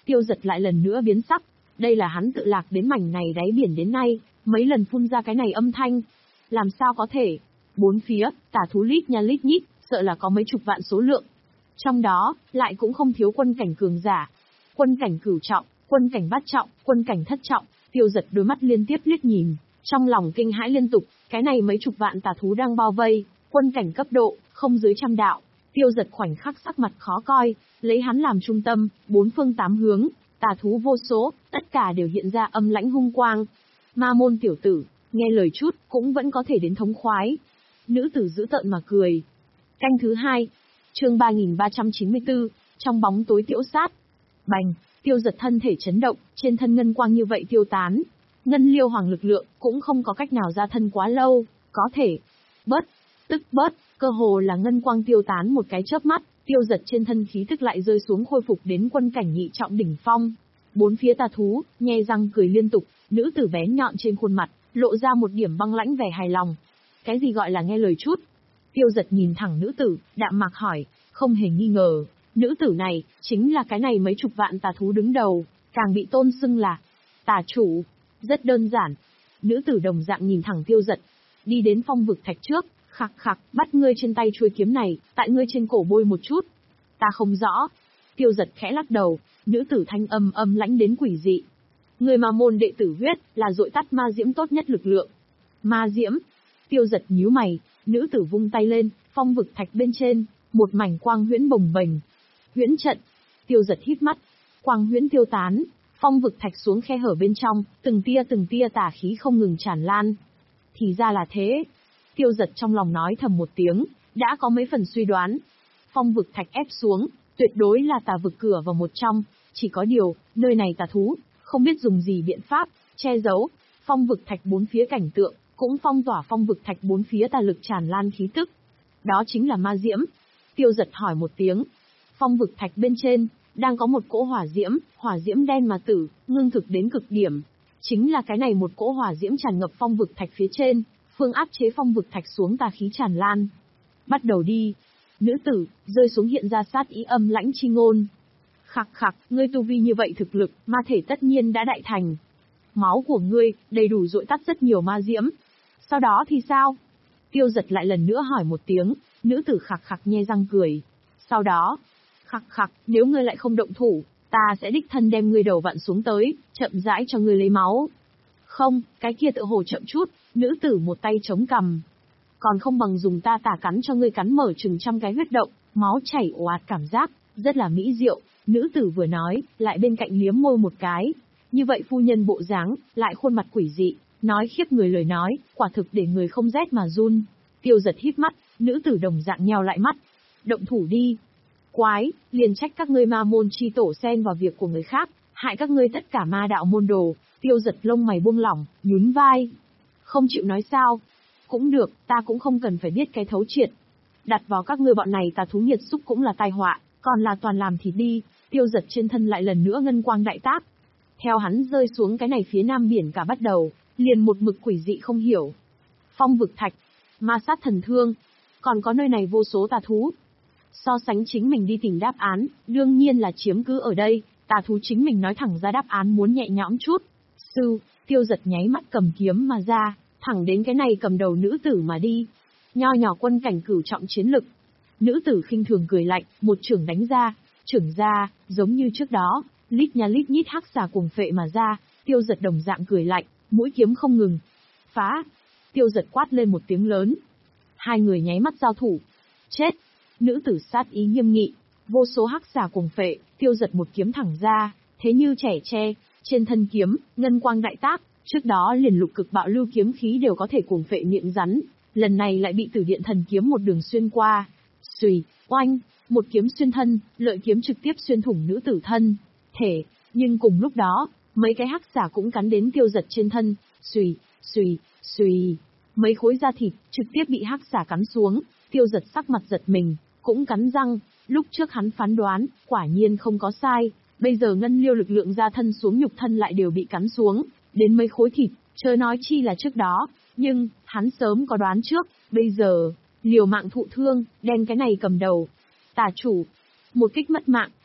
Tiêu Giật lại lần nữa biến sắc, đây là hắn tự lạc đến mảnh này đáy biển đến nay, mấy lần phun ra cái này âm thanh. Làm sao có thể? Bốn phía, tà thú lít nha lít nhít, sợ là có mấy chục vạn số lượng. Trong đó, lại cũng không thiếu quân cảnh cường giả. Quân cảnh cửu trọng, quân cảnh bát trọng, quân cảnh thất trọng, Tiêu Giật đôi mắt liên tiếp liếc nhìn, trong lòng kinh hãi liên tục, cái này mấy chục vạn tà thú đang bao vây, quân cảnh cấp độ, không dưới trăm đạo. Tiêu Giật khoảnh khắc sắc mặt khó coi, lấy hắn làm trung tâm, bốn phương tám hướng, tà thú vô số, tất cả đều hiện ra âm lãnh hung quang. Ma môn tiểu tử, nghe lời chút, cũng vẫn có thể đến thống khoái. Nữ tử dữ tợn mà cười. Canh thứ hai, chương ba nghìn ba trăm chín mươi tư, trong bóng tối tiễu sát. Bành, Tiêu Giật thân thể chấn động, trên thân ngân quang như vậy tiêu tán. Ngân liêu hoàng lực lượng, cũng không có cách nào ra thân quá lâu, có thể. Bớt, tức bớt, cơ hồ là ngân quang tiêu tán một cái chớp mắt, Tiêu Giật trên thân khí tức lại rơi xuống khôi phục đến quân cảnh nhị trọng đỉnh phong. Bốn phía tà thú, nhe răng cười liên tục, nữ tử bén nhọn trên khuôn mặt, lộ ra một điểm băng lãnh vẻ hài lòng. Cái gì gọi là nghe lời chút? Tiêu Giật nhìn thẳng nữ tử, đạm mạc hỏi, không hề nghi ngờ, nữ tử này, chính là cái này mấy chục vạn tà thú đứng đầu, càng bị tôn xưng là tà chủ. Rất đơn giản. Nữ tử đồng dạng nhìn thẳng Tiêu Giật, đi đến phong vực thạch trước, khạc khạc, bắt ngươi trên tay chuôi kiếm này, tại ngươi trên cổ bôi một chút. Ta không rõ. Tiêu Giật khẽ lắc đầu, nữ tử thanh âm âm lãnh đến quỷ dị. Người mà môn đệ tử huyết, là dội tắt ma diễm tốt nhất lực lượng. Ma diễm. Tiêu Giật nhíu mày, nữ tử vung tay lên, phong vực thạch bên trên, một mảnh quang huyễn bồng bềnh. Huyễn trận. Tiêu Giật hít mắt, quang huyễn tiêu tán, phong vực thạch xuống khe hở bên trong, từng tia từng tia tà khí không ngừng tràn lan. Thì ra là thế. Tiêu Giật trong lòng nói thầm một tiếng, đã có mấy phần suy đoán. Phong vực thạch ép xuống, tuyệt đối là tà vực cửa vào một trong, chỉ có điều, nơi này tà thú, không biết dùng gì biện pháp, che giấu, phong vực thạch bốn phía cảnh tượng, cũng phong tỏa phong vực thạch bốn phía tà lực tràn lan khí tức. Đó chính là ma diễm. Tiêu Giật hỏi một tiếng. Phong vực thạch bên trên, đang có một cỗ hỏa diễm, hỏa diễm đen mà tử, ngưng thực đến cực điểm. Chính là cái này một cỗ hỏa diễm tràn ngập phong vực thạch phía trên, phương áp chế phong vực thạch xuống tà khí tràn lan. Bắt đầu đi. Nữ tử, rơi xuống hiện ra sát ý âm lãnh chi ngôn. Khặc khặc, ngươi tu vi như vậy thực lực, ma thể tất nhiên đã đại thành. Máu của ngươi, đầy đủ dội tắt rất nhiều ma diễm. Sau đó thì sao? Tiêu Giật lại lần nữa hỏi một tiếng, nữ tử khặc khặc nhe răng cười. Sau đó, khặc khặc, nếu ngươi lại không động thủ, ta sẽ đích thân đem ngươi đầu vặn xuống tới, chậm rãi cho ngươi lấy máu. Không, cái kia tự hồ chậm chút, nữ tử một tay chống cằm. Còn không bằng dùng ta tà cắn cho ngươi cắn mở chừng trăm cái huyết động, máu chảy ồ ạt cảm giác, rất là mỹ diệu. Nữ tử vừa nói, lại bên cạnh liếm môi một cái. Như vậy phu nhân bộ dáng, lại khuôn mặt quỷ dị, nói khiếp người lời nói, quả thực để người không rét mà run. Tiêu Giật hít mắt, nữ tử đồng dạng nheo lại mắt. Động thủ đi. Quái, liền trách các ngươi ma môn chi tổ xen vào việc của người khác, hại các ngươi tất cả ma đạo môn đồ. Tiêu Giật lông mày buông lỏng, nhún vai. Không chịu nói sao? Cũng được, ta cũng không cần phải biết cái thấu triệt. Đặt vào các ngươi bọn này tà thú nghiệt xúc cũng là tai họa, còn là toàn làm thì đi. Tiêu Giật trên thân lại lần nữa ngân quang đại tác. Theo hắn rơi xuống cái này phía nam biển cả bắt đầu, liền một mực quỷ dị không hiểu. Phong vực thạch, ma sát thần thương, còn có nơi này vô số tà thú. So sánh chính mình đi tìm đáp án, đương nhiên là chiếm cứ ở đây, tà thú chính mình nói thẳng ra đáp án muốn nhẹ nhõm chút. Sư, Tiêu Giật nháy mắt cầm kiếm mà ra, thẳng đến cái này cầm đầu nữ tử mà đi. Nho nhỏ quân cảnh cửu trọng chiến lực. Nữ tử khinh thường cười lạnh, một chưởng đánh ra, chưởng ra, giống như trước đó, lít nha lít nhít hắc xà cuồng phệ mà ra. Tiêu Giật đồng dạng cười lạnh, mũi kiếm không ngừng. Phá! Tiêu Giật quát lên một tiếng lớn. Hai người nháy mắt giao thủ. Chết! Nữ tử sát ý nghiêm nghị, vô số hắc xà cuồng phệ, Tiêu Giật một kiếm thẳng ra, thế như trẻ tre, trên thân kiếm, ngân quang đại tác, trước đó liền lục cực bạo lưu kiếm khí đều có thể cuồng phệ miệng rắn, lần này lại bị Tử Điện Thần kiếm một đường xuyên qua. Xùy, oanh, một kiếm xuyên thân, lợi kiếm trực tiếp xuyên thủng nữ tử thân thể, nhưng cùng lúc đó, mấy cái hắc xà cũng cắn đến Tiêu Giật trên thân, xùy, xùy, xùy, mấy khối da thịt trực tiếp bị hắc xà cắn xuống. Tiêu Giật sắc mặt giật mình, cũng cắn răng, lúc trước hắn phán đoán, quả nhiên không có sai, bây giờ ngân liêu lực lượng ra thân xuống nhục thân lại đều bị cắn xuống, đến mấy khối thịt, chớ nói chi là trước đó, nhưng, hắn sớm có đoán trước, bây giờ, liều mạng thụ thương, đen cái này cầm đầu. Tà chủ, một kích mất mạng,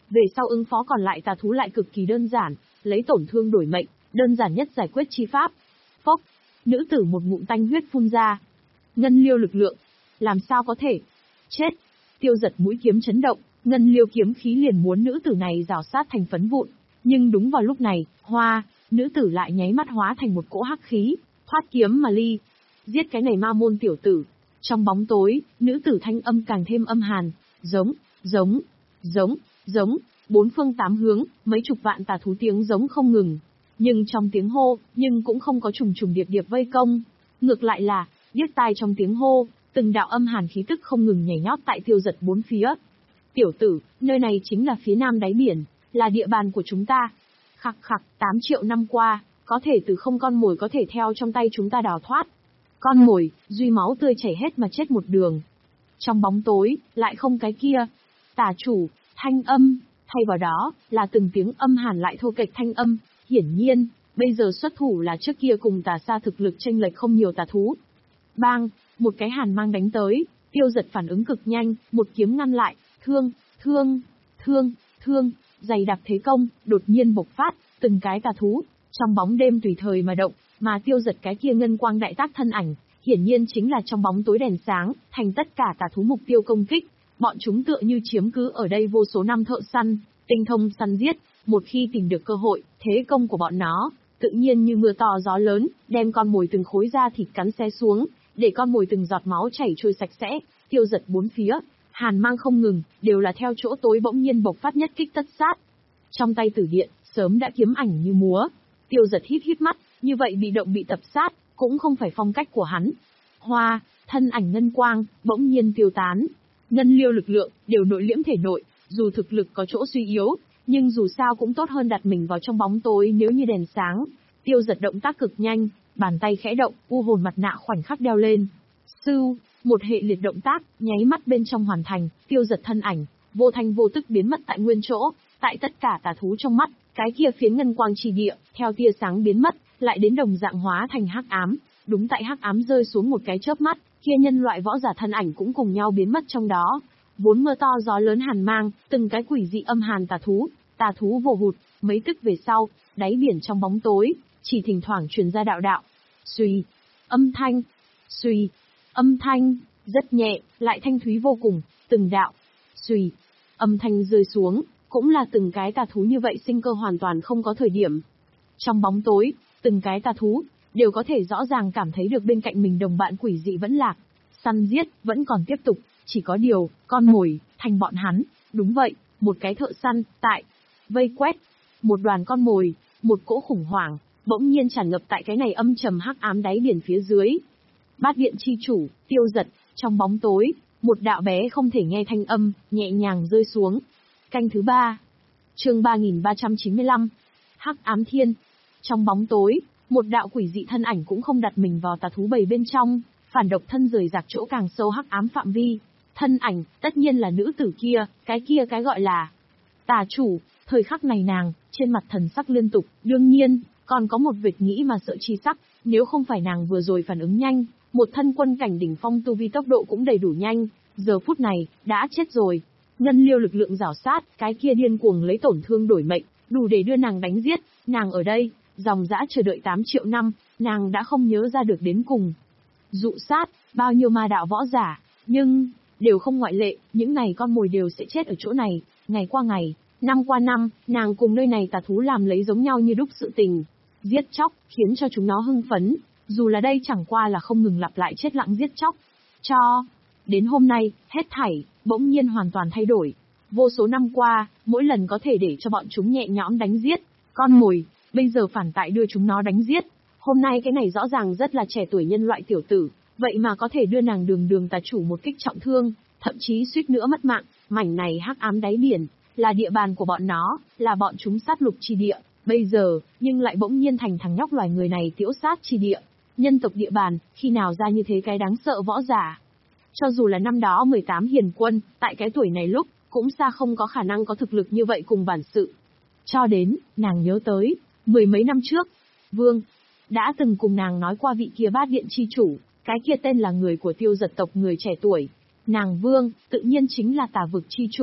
Về sau ứng phó còn lại tà thú lại cực kỳ đơn giản, lấy tổn thương đổi mệnh, đơn giản nhất giải quyết chi pháp. Phốc, nữ tử một ngụm tanh huyết phun ra. Ngân liêu lực lượng, làm sao có thể? Chết! Tiêu Giật mũi kiếm chấn động, ngân liêu kiếm khí liền muốn nữ tử này rào sát thành phấn vụn. Nhưng đúng vào lúc này, hoa, nữ tử lại nháy mắt hóa thành một cỗ hắc khí, thoát kiếm mà ly. Giết cái này ma môn tiểu tử. Trong bóng tối, nữ tử thanh âm càng thêm âm hàn, giống, giống, giống, giống, bốn phương tám hướng, mấy chục vạn tà thú tiếng giống không ngừng. Nhưng trong tiếng hô, nhưng cũng không có trùng trùng điệp điệp vây công. Ngược lại là, điếc tai trong tiếng hô, từng đạo âm hàn khí tức không ngừng nhảy nhót tại Tiêu Giật bốn phía. Tiểu tử, nơi này chính là phía nam đáy biển, là địa bàn của chúng ta. Khặc khặc, tám triệu năm qua, có thể từ không con mồi có thể theo trong tay chúng ta đào thoát. Con mồi, duy máu tươi chảy hết mà chết một đường. Trong bóng tối, lại không cái kia. Tà chủ, thanh âm, thay vào đó, là từng tiếng âm hàn lại thô kệch thanh âm. Hiển nhiên, bây giờ xuất thủ là trước kia cùng tà xa thực lực chênh lệch không nhiều tà thú. Bang, một cái hàn mang đánh tới, Tiêu Giật phản ứng cực nhanh, một kiếm ngăn lại, thương, thương, thương, thương, dày đặc thế công, đột nhiên bộc phát, từng cái tà thú, trong bóng đêm tùy thời mà động, mà Tiêu Giật cái kia ngân quang đại tác thân ảnh, hiển nhiên chính là trong bóng tối đèn sáng, thành tất cả tà thú mục tiêu công kích, bọn chúng tựa như chiếm cứ ở đây vô số năm thợ săn, tinh thông săn giết, một khi tìm được cơ hội, thế công của bọn nó, tự nhiên như mưa to gió lớn, đem con mồi từng khối da thịt cắn xé xuống, để con mồi từng giọt máu chảy trôi sạch sẽ. Tiêu Giật bốn phía, hàn mang không ngừng, đều là theo chỗ tối bỗng nhiên bộc phát nhất kích tất sát. Trong tay tử điện, sớm đã kiếm ảnh như múa. Tiêu Giật híp híp mắt, như vậy bị động bị tập sát, cũng không phải phong cách của hắn. Hoa, thân ảnh ngân quang, bỗng nhiên tiêu tán. Ngân liêu lực lượng, đều nội liễm thể nội, dù thực lực có chỗ suy yếu, nhưng dù sao cũng tốt hơn đặt mình vào trong bóng tối nếu như đèn sáng. Tiêu Giật động tác cực nhanh, bàn tay khẽ động, u hồn mặt nạ khoảnh khắc đeo lên. Sưu, một hệ liệt động tác, nháy mắt bên trong hoàn thành, Tiêu Giật thân ảnh, vô thanh vô tức biến mất tại nguyên chỗ, tại tất cả tà thú trong mắt, cái kia phiến ngân quang trì địa, theo tia sáng biến mất, lại đến đồng dạng hóa thành hắc ám, đúng tại hắc ám rơi xuống một cái chớp mắt, kia nhân loại võ giả thân ảnh cũng cùng nhau biến mất trong đó. Vốn mưa to gió lớn hàn mang, từng cái quỷ dị âm hàn tà thú, tà thú vồ hụt, mấy tức về sau, đáy biển trong bóng tối, chỉ thỉnh thoảng truyền ra đạo đạo, suy, âm thanh, suy, âm thanh, rất nhẹ, lại thanh thúy vô cùng, từng đạo, suy, âm thanh rơi xuống, cũng là từng cái tà thú như vậy sinh cơ hoàn toàn không có thời điểm. Trong bóng tối, từng cái tà thú, đều có thể rõ ràng cảm thấy được bên cạnh mình đồng bạn quỷ dị vẫn lạc, săn giết, vẫn còn tiếp tục, chỉ có điều, con mồi, thành bọn hắn, đúng vậy, một cái thợ săn, tại, vây quét, một đoàn con mồi, một cỗ khủng hoảng, bỗng nhiên tràn ngập tại cái này âm trầm hắc ám đáy biển phía dưới. Bát điện chi chủ, Tiêu Giật, trong bóng tối, một đạo bé không thể nghe thanh âm, nhẹ nhàng rơi xuống. Canh thứ ba. Chương ba nghìn ba trăm chín mươi lăm. Hắc ám thiên. Trong bóng tối, một đạo quỷ dị thân ảnh cũng không đặt mình vào tà thú bầy bên trong, phản độc thân rời rạc chỗ càng sâu hắc ám phạm vi. Thân ảnh, tất nhiên là nữ tử kia, cái kia cái gọi là tà chủ. Thời khắc này nàng, trên mặt thần sắc liên tục, đương nhiên, còn có một vệt nghĩ mà sợ chi sắc, nếu không phải nàng vừa rồi phản ứng nhanh, một thân quân cảnh đỉnh phong tu vi tốc độ cũng đầy đủ nhanh, giờ phút này, đã chết rồi. Ngân liêu lực lượng rảo sát, cái kia điên cuồng lấy tổn thương đổi mệnh, đủ để đưa nàng đánh giết, nàng ở đây, dòng dã chờ đợi tám triệu năm, nàng đã không nhớ ra được đến cùng. Dụ sát, bao nhiêu ma đạo võ giả, nhưng, đều không ngoại lệ, những này con mồi đều sẽ chết ở chỗ này, ngày qua ngày, năm qua năm, nàng cùng nơi này tà thú làm lấy giống nhau như đúc sự tình. Giết chóc, khiến cho chúng nó hưng phấn, dù là đây chẳng qua là không ngừng lặp lại chết lặng giết chóc. Cho, đến hôm nay, hết thảy, bỗng nhiên hoàn toàn thay đổi. Vô số năm qua, mỗi lần có thể để cho bọn chúng nhẹ nhõm đánh giết con mồi, bây giờ phản tại đưa chúng nó đánh giết. Hôm nay cái này rõ ràng rất là trẻ tuổi nhân loại tiểu tử, vậy mà có thể đưa nàng đường đường tà chủ một kích trọng thương, thậm chí suýt nữa mất mạng. Mảnh này hắc ám đáy biển, là địa bàn của bọn nó, là bọn chúng sát lục chi địa. Bây giờ, nhưng lại bỗng nhiên thành thằng nhóc loài người này tiễu sát chi địa. Nhân tộc địa bàn, khi nào ra như thế cái đáng sợ võ giả. Cho dù là năm đó mười tám hiền quân, tại cái tuổi này lúc, cũng xa không có khả năng có thực lực như vậy cùng bản sự. Cho đến, nàng nhớ tới, mười mấy năm trước, Vương, đã từng cùng nàng nói qua vị kia bát điện chi chủ, cái kia tên là người của Tiêu Giật tộc người trẻ tuổi. Nàng Vương, tự nhiên chính là tà vực chi chủ.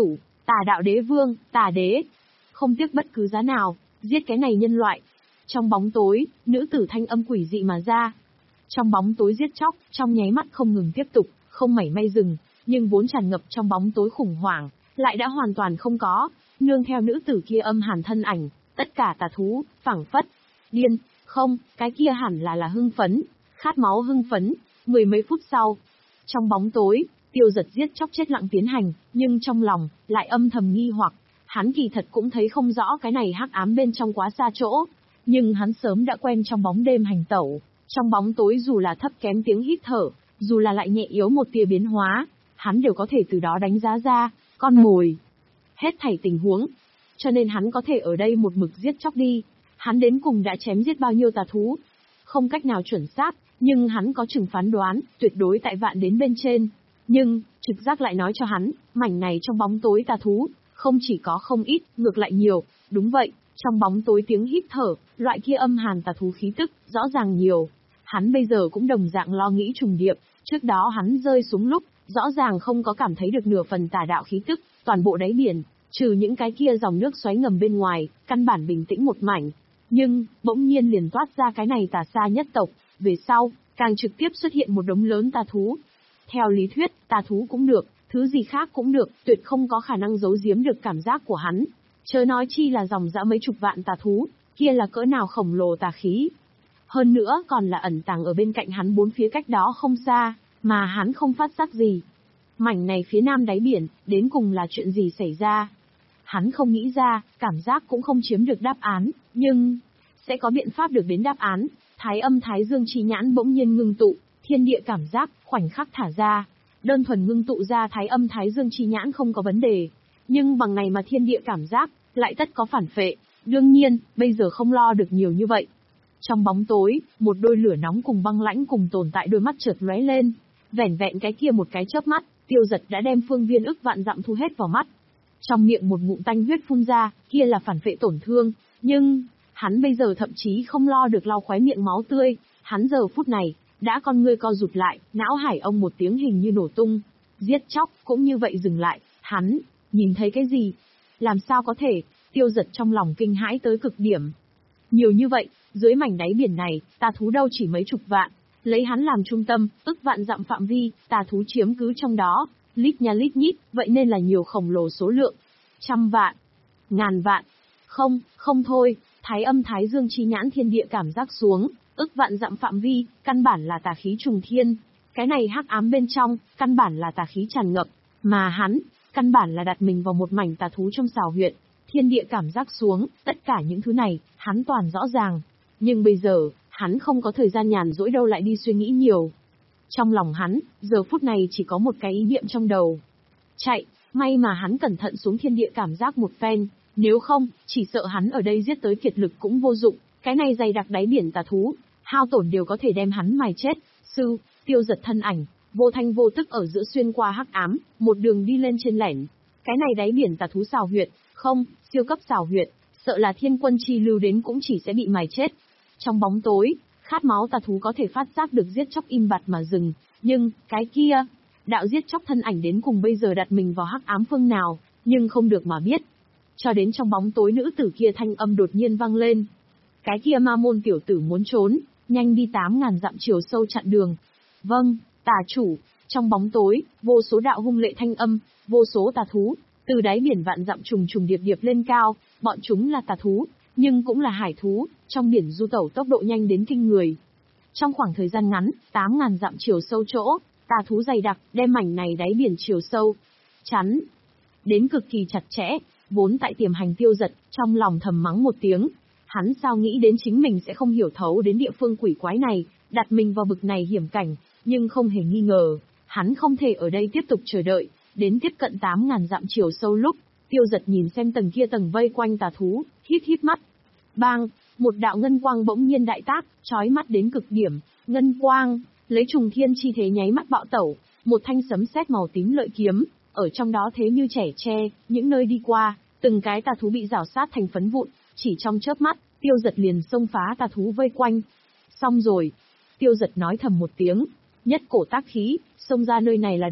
Tà đạo đế vương, tà đế. Không tiếc bất cứ giá nào, giết cái này nhân loại. Trong bóng tối, nữ tử thanh âm quỷ dị mà ra. Trong bóng tối giết chóc, trong nháy mắt không ngừng tiếp tục, không mảy may dừng, nhưng vốn tràn ngập trong bóng tối khủng hoảng, lại đã hoàn toàn không có, nương theo nữ tử kia âm hàn thân ảnh, tất cả tà thú, phảng phất, điên, không, cái kia hẳn là là hưng phấn, khát máu hưng phấn, mười mấy phút sau. Trong bóng tối, Tiêu Giật giết chóc chết lặng tiến hành, nhưng trong lòng, lại âm thầm nghi hoặc, hắn kỳ thật cũng thấy không rõ cái này hắc ám bên trong quá xa chỗ, nhưng hắn sớm đã quen trong bóng đêm hành tẩu, trong bóng tối dù là thấp kém tiếng hít thở, dù là lại nhẹ yếu một tia biến hóa, hắn đều có thể từ đó đánh giá ra, con mồi. Hết thảy tình huống. Cho nên hắn có thể ở đây một mực giết chóc đi. Hắn đến cùng đã chém giết bao nhiêu tà thú. Không cách nào chuẩn xác, nhưng hắn có chừng phán đoán, tuyệt đối tại vạn đến bên trên. Nhưng, trực giác lại nói cho hắn, mảnh này trong bóng tối tà thú, không chỉ có không ít, ngược lại nhiều. Đúng vậy, trong bóng tối tiếng hít thở, loại kia âm hàn tà thú khí tức, rõ ràng nhiều. Hắn bây giờ cũng đồng dạng lo nghĩ trùng điệp, trước đó hắn rơi xuống lúc, rõ ràng không có cảm thấy được nửa phần tà đạo khí tức, toàn bộ đáy biển, trừ những cái kia dòng nước xoáy ngầm bên ngoài, căn bản bình tĩnh một mảnh. Nhưng, bỗng nhiên liền toát ra cái này tà xa nhất tộc, về sau, càng trực tiếp xuất hiện một đống lớn tà thú. Theo lý thuyết, tà thú cũng được, thứ gì khác cũng được, tuyệt không có khả năng giấu giếm được cảm giác của hắn. Chớ nói chi là dòng dã mấy chục vạn tà thú, kia là cỡ nào khổng lồ tà khí. Hơn nữa còn là ẩn tàng ở bên cạnh hắn bốn phía cách đó không xa, mà hắn không phát giác gì. Mảnh này phía nam đáy biển, đến cùng là chuyện gì xảy ra? Hắn không nghĩ ra, cảm giác cũng không chiếm được đáp án, nhưng sẽ có biện pháp được đến đáp án. Thái âm thái dương chi nhãn bỗng nhiên ngưng tụ, thiên địa cảm giác, khoảnh khắc thả ra. Đơn thuần ngưng tụ ra thái âm thái dương chi nhãn không có vấn đề. Nhưng bằng ngày mà thiên địa cảm giác, lại tất có phản phệ. Đương nhiên, bây giờ không lo được nhiều như vậy. Trong bóng tối, một đôi lửa nóng cùng băng lãnh cùng tồn tại đôi mắt chợt lóe lên. Vẻn vẹn cái kia một cái chớp mắt, Tiêu Giật đã đem phương viên ức vạn dặm thu hết vào mắt. Trong miệng một ngụm tanh huyết phun ra, kia là phản phệ tổn thương, nhưng hắn bây giờ thậm chí không lo được lau khóe miệng máu tươi, hắn giờ phút này đã con ngươi co rụt lại, não hải ông một tiếng hình như nổ tung, giết chóc cũng như vậy dừng lại, hắn nhìn thấy cái gì? Làm sao có thể? Tiêu Giật trong lòng kinh hãi tới cực điểm. Nhiều như vậy, dưới mảnh đáy biển này, tà thú đâu chỉ mấy chục vạn, lấy hắn làm trung tâm, ức vạn dặm phạm vi, tà thú chiếm cứ trong đó, lít nha lít nhít, vậy nên là nhiều khổng lồ số lượng. Trăm vạn, ngàn vạn, không, không thôi, thái âm thái dương chi nhãn thiên địa cảm giác xuống, ức vạn dặm phạm vi, căn bản là tà khí trùng thiên. Cái này hắc ám bên trong, căn bản là tà khí tràn ngập, mà hắn, căn bản là đặt mình vào một mảnh tà thú trong xào huyệt. Thiên địa cảm giác xuống, tất cả những thứ này, hắn toàn rõ ràng. Nhưng bây giờ, hắn không có thời gian nhàn rỗi đâu lại đi suy nghĩ nhiều. Trong lòng hắn, giờ phút này chỉ có một cái ý niệm trong đầu. Chạy, may mà hắn cẩn thận xuống thiên địa cảm giác một phen, nếu không, chỉ sợ hắn ở đây giết tới kiệt lực cũng vô dụng, cái này dày đặc đáy biển tà thú, hao tổn đều có thể đem hắn mài chết. Sư, Tiêu Giật thân ảnh, vô thanh vô tức ở giữa xuyên qua hắc ám, một đường đi lên trên lẻn. Cái này đáy biển tà thú xào huyệt, không, siêu cấp xào huyệt, sợ là thiên quân chi lưu đến cũng chỉ sẽ bị mài chết. Trong bóng tối, khát máu tà thú có thể phát giác được giết chóc im bặt mà dừng, nhưng, cái kia, đạo giết chóc thân ảnh đến cùng bây giờ đặt mình vào hắc ám phương nào, nhưng không được mà biết. Cho đến trong bóng tối nữ tử kia thanh âm đột nhiên vang lên. Cái kia ma môn tiểu tử muốn trốn, nhanh đi tám ngàn dặm chiều sâu chặn đường. Vâng, tà chủ, trong bóng tối, vô số đạo hung lệ thanh âm, vô số tà thú, từ đáy biển vạn dặm trùng trùng điệp điệp lên cao, bọn chúng là tà thú, nhưng cũng là hải thú, trong biển du tẩu tốc độ nhanh đến kinh người. Trong khoảng thời gian ngắn, tám ngàn dặm chiều sâu chỗ, tà thú dày đặc, đem mảnh này đáy biển chiều sâu, chắn, đến cực kỳ chặt chẽ, vốn tại tiềm hành Tiêu Giật, trong lòng thầm mắng một tiếng. Hắn sao nghĩ đến chính mình sẽ không hiểu thấu đến địa phương quỷ quái này, đặt mình vào bực này hiểm cảnh, nhưng không hề nghi ngờ, hắn không thể ở đây tiếp tục chờ đợi, đến tiếp cận tám ngàn dặm chiều sâu lúc, Tiêu Giật nhìn xem tầng kia tầng vây quanh tà thú, hít hít mắt. Bang, một đạo ngân quang bỗng nhiên đại tác, chói mắt đến cực điểm, ngân quang, lấy trùng thiên chi thế nháy mắt bạo tẩu, một thanh sấm sét màu tím lợi kiếm, ở trong đó thế như trẻ tre, những nơi đi qua, từng cái tà thú bị rào sát thành phấn vụn, chỉ trong chớp mắt, Tiêu Giật liền xông phá tà thú vây quanh. Xong rồi, Tiêu Giật nói thầm một tiếng, nhất cổ tác khí, xông ra nơi này là đủ,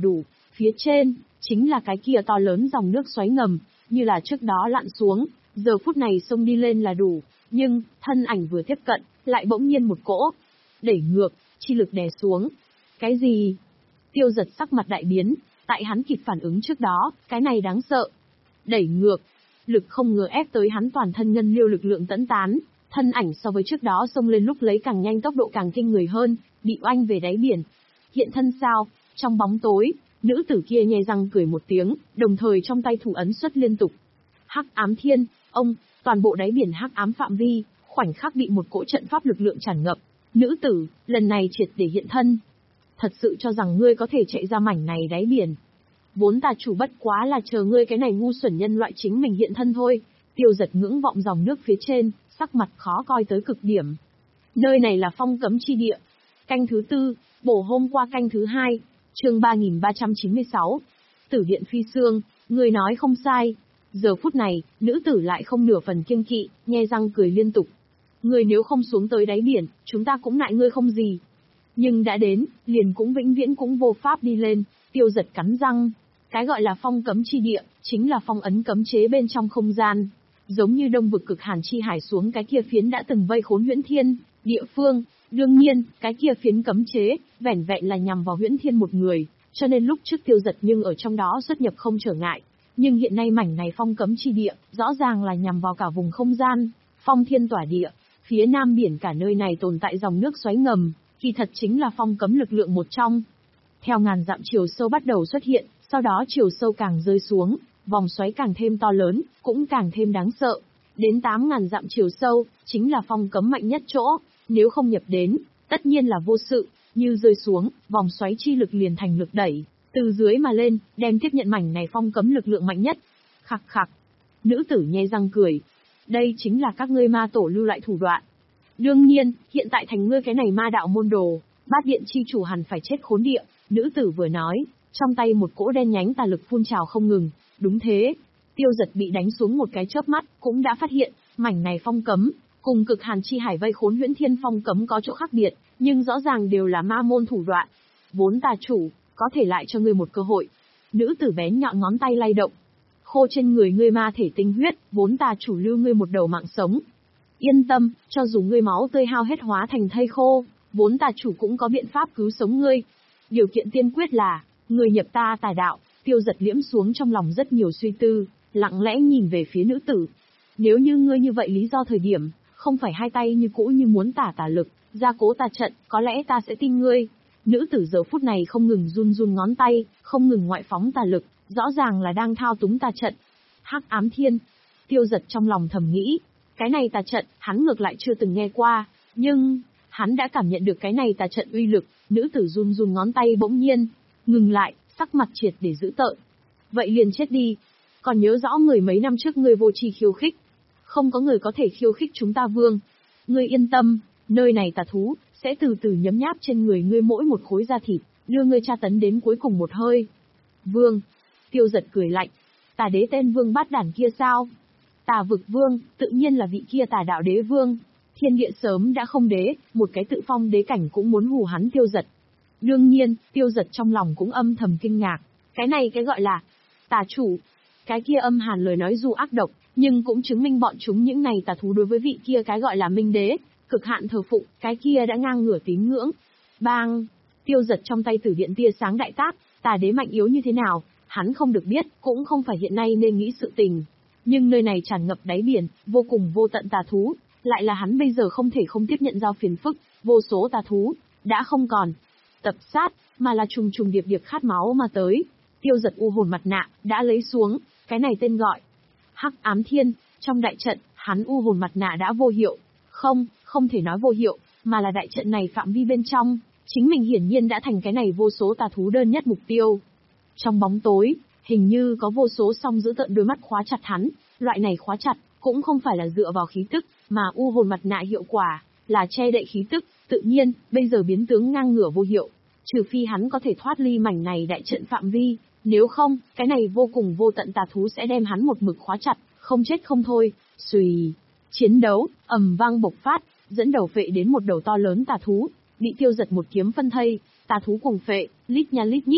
Phía trên, chính là cái kia to lớn dòng nước xoáy ngầm, như là trước đó lặn xuống, giờ phút này xông đi lên là đủ, nhưng, thân ảnh vừa tiếp cận, lại bỗng nhiên một cỗ, đẩy ngược, chi lực đè xuống. Cái gì? Tiêu Giật sắc mặt đại biến, tại hắn kịp phản ứng trước đó, cái này đáng sợ. Đẩy ngược, lực không ngờ ép tới hắn toàn thân ngân liêu lực lượng tẫn tán, thân ảnh so với trước đó xông lên lúc lấy càng nhanh tốc độ càng kinh người hơn, bị oanh về đáy biển. Hiện thân sao? Trong bóng tối, nữ tử kia nhe răng cười một tiếng, đồng thời trong tay thủ ấn xuất liên tục. Hắc ám thiên, ông, toàn bộ đáy biển hắc ám phạm vi, khoảnh khắc bị một cỗ trận pháp lực lượng tràn ngập. Nữ tử, lần này triệt để hiện thân. Thật sự cho rằng ngươi có thể chạy ra mảnh này đáy biển. Vốn ta chủ bất quá là chờ ngươi cái này ngu xuẩn nhân loại chính mình hiện thân thôi. Tiêu Giật ngưỡng vọng dòng nước phía trên, sắc mặt khó coi tới cực điểm. Nơi này là phong cấm chi địa. Canh thứ tư, bổ hôm qua canh thứ hai, chương ba nghìn ba trăm chín mươi sáu. Tử điện phi xương, ngươi nói không sai. Giờ phút này, nữ tử lại không nửa phần kiêng kỵ, nhe răng cười liên tục. Ngươi nếu không xuống tới đáy biển, chúng ta cũng nại ngươi không gì. Nhưng đã đến, liền cũng vĩnh viễn cũng vô pháp đi lên. Tiêu Giật cắn răng. Cái gọi là phong cấm chi địa, chính là phong ấn cấm chế bên trong không gian. Giống như đông vực cực hàn chi hải xuống cái kia phiến đã từng vây khốn Huyễn Thiên, địa phương. Đương nhiên, cái kia phiến cấm chế, vẻn vẹn là nhằm vào Huyễn Thiên một người, cho nên lúc trước Tiêu Giật nhưng ở trong đó xuất nhập không trở ngại. Nhưng hiện nay mảnh này phong cấm chi địa, rõ ràng là nhằm vào cả vùng không gian, phong thiên tỏa địa. Phía nam biển cả nơi này tồn tại dòng nước xoáy ngầm, kỳ thật chính là phong cấm lực lượng một trong. Theo ngàn dặm chiều sâu bắt đầu xuất hiện, sau đó chiều sâu càng rơi xuống, vòng xoáy càng thêm to lớn, cũng càng thêm đáng sợ. Đến tám ngàn dặm chiều sâu, chính là phong cấm mạnh nhất chỗ, nếu không nhập đến, tất nhiên là vô sự, như rơi xuống, vòng xoáy chi lực liền thành lực đẩy, từ dưới mà lên, đem tiếp nhận mảnh này phong cấm lực lượng mạnh nhất. Khặc khặc, nữ tử nhe răng cười. Đây chính là các ngươi ma tổ lưu lại thủ đoạn. Đương nhiên, hiện tại thành ngươi cái này ma đạo môn đồ, bát điện chi chủ hẳn phải chết khốn địa. Nữ tử vừa nói, trong tay một cỗ đen nhánh tà lực phun trào không ngừng. Đúng thế, Tiêu Giật bị đánh xuống một cái chớp mắt, cũng đã phát hiện, mảnh này phong cấm, cùng cực hàn chi hải vây khốn Huyễn Thiên phong cấm có chỗ khác biệt, nhưng rõ ràng đều là ma môn thủ đoạn. Vốn tà chủ, có thể lại cho ngươi một cơ hội. Nữ tử bén nhọn ngón tay lay động. Khô trên người ngươi ma thể tinh huyết, vốn tà chủ lưu ngươi một đầu mạng sống. Yên tâm, cho dù ngươi máu tươi hao hết hóa thành thây khô, vốn tà chủ cũng có biện pháp cứu sống ngươi. Điều kiện tiên quyết là, ngươi nhập ta tà đạo. Tiêu Giật liễm xuống trong lòng rất nhiều suy tư, lặng lẽ nhìn về phía nữ tử. Nếu như ngươi như vậy lý do thời điểm, không phải hai tay như cũ như muốn tả tà lực, gia cố tà trận, có lẽ ta sẽ tin ngươi. Nữ tử giờ phút này không ngừng run run ngón tay, không ngừng ngoại phóng tà lực, rõ ràng là đang thao túng tà trận. Hắc ám thiên. Tiêu Giật trong lòng thầm nghĩ, cái này tà trận, hắn ngược lại chưa từng nghe qua, nhưng, hắn đã cảm nhận được cái này tà trận uy lực. Nữ tử run run ngón tay bỗng nhiên, ngừng lại, sắc mặt triệt để dữ tợn. Vậy liền chết đi. Còn nhớ rõ người mấy năm trước ngươi vô tri khiêu khích. Không có người có thể khiêu khích chúng ta vương. Ngươi yên tâm, nơi này tà thú, sẽ từ từ nhấm nháp trên người ngươi mỗi một khối da thịt, đưa ngươi tra tấn đến cuối cùng một hơi. Vương. Tiêu Giật cười lạnh. Tà đế tên vương bát đản kia sao? Tà vực vương, tự nhiên là vị kia tà đạo đế vương. Thiên địa sớm đã không đế, một cái tự phong đế cảnh cũng muốn hù hắn Tiêu Giật. Đương nhiên, Tiêu Giật trong lòng cũng âm thầm kinh ngạc. Cái này cái gọi là tà chủ. Cái kia âm hàn lời nói dù ác độc, nhưng cũng chứng minh bọn chúng những này tà thú đối với vị kia cái gọi là minh đế, cực hạn thờ phụng, cái kia đã ngang ngửa tín ngưỡng. Bang! Tiêu Giật trong tay tử điện tia sáng đại tác, tà đế mạnh yếu như thế nào, hắn không được biết, cũng không phải hiện nay nên nghĩ sự tình. Nhưng nơi này tràn ngập đáy biển, vô cùng vô tận tà thú, lại là hắn bây giờ không thể không tiếp nhận giao phiền phức, vô số tà thú, đã không còn tập sát, mà là trùng trùng điệp điệp khát máu mà tới. Tiêu Giật u hồn mặt nạ, đã lấy xuống, cái này tên gọi Hắc ám thiên, trong đại trận, hắn u hồn mặt nạ đã vô hiệu. Không, không thể nói vô hiệu, mà là đại trận này phạm vi bên trong, chính mình hiển nhiên đã thành cái này vô số tà thú đơn nhất mục tiêu. Trong bóng tối, hình như có vô số song giữ tận đôi mắt khóa chặt hắn, loại này khóa chặt, cũng không phải là dựa vào khí tức, mà u hồn mặt nạ hiệu quả, là che đậy khí tức, tự nhiên, bây giờ biến tướng ngang ngửa vô hiệu. Trừ phi hắn có thể thoát ly mảnh này đại trận phạm vi, nếu không, cái này vô cùng vô tận tà thú sẽ đem hắn một mực khóa chặt, không chết không thôi. Xùy, chiến đấu, ầm vang bộc phát, dẫn đầu phệ đến một đầu to lớn tà thú, bị Tiêu Giật một kiếm phân thây, tà thú cùng phệ, lít nha lít nhít.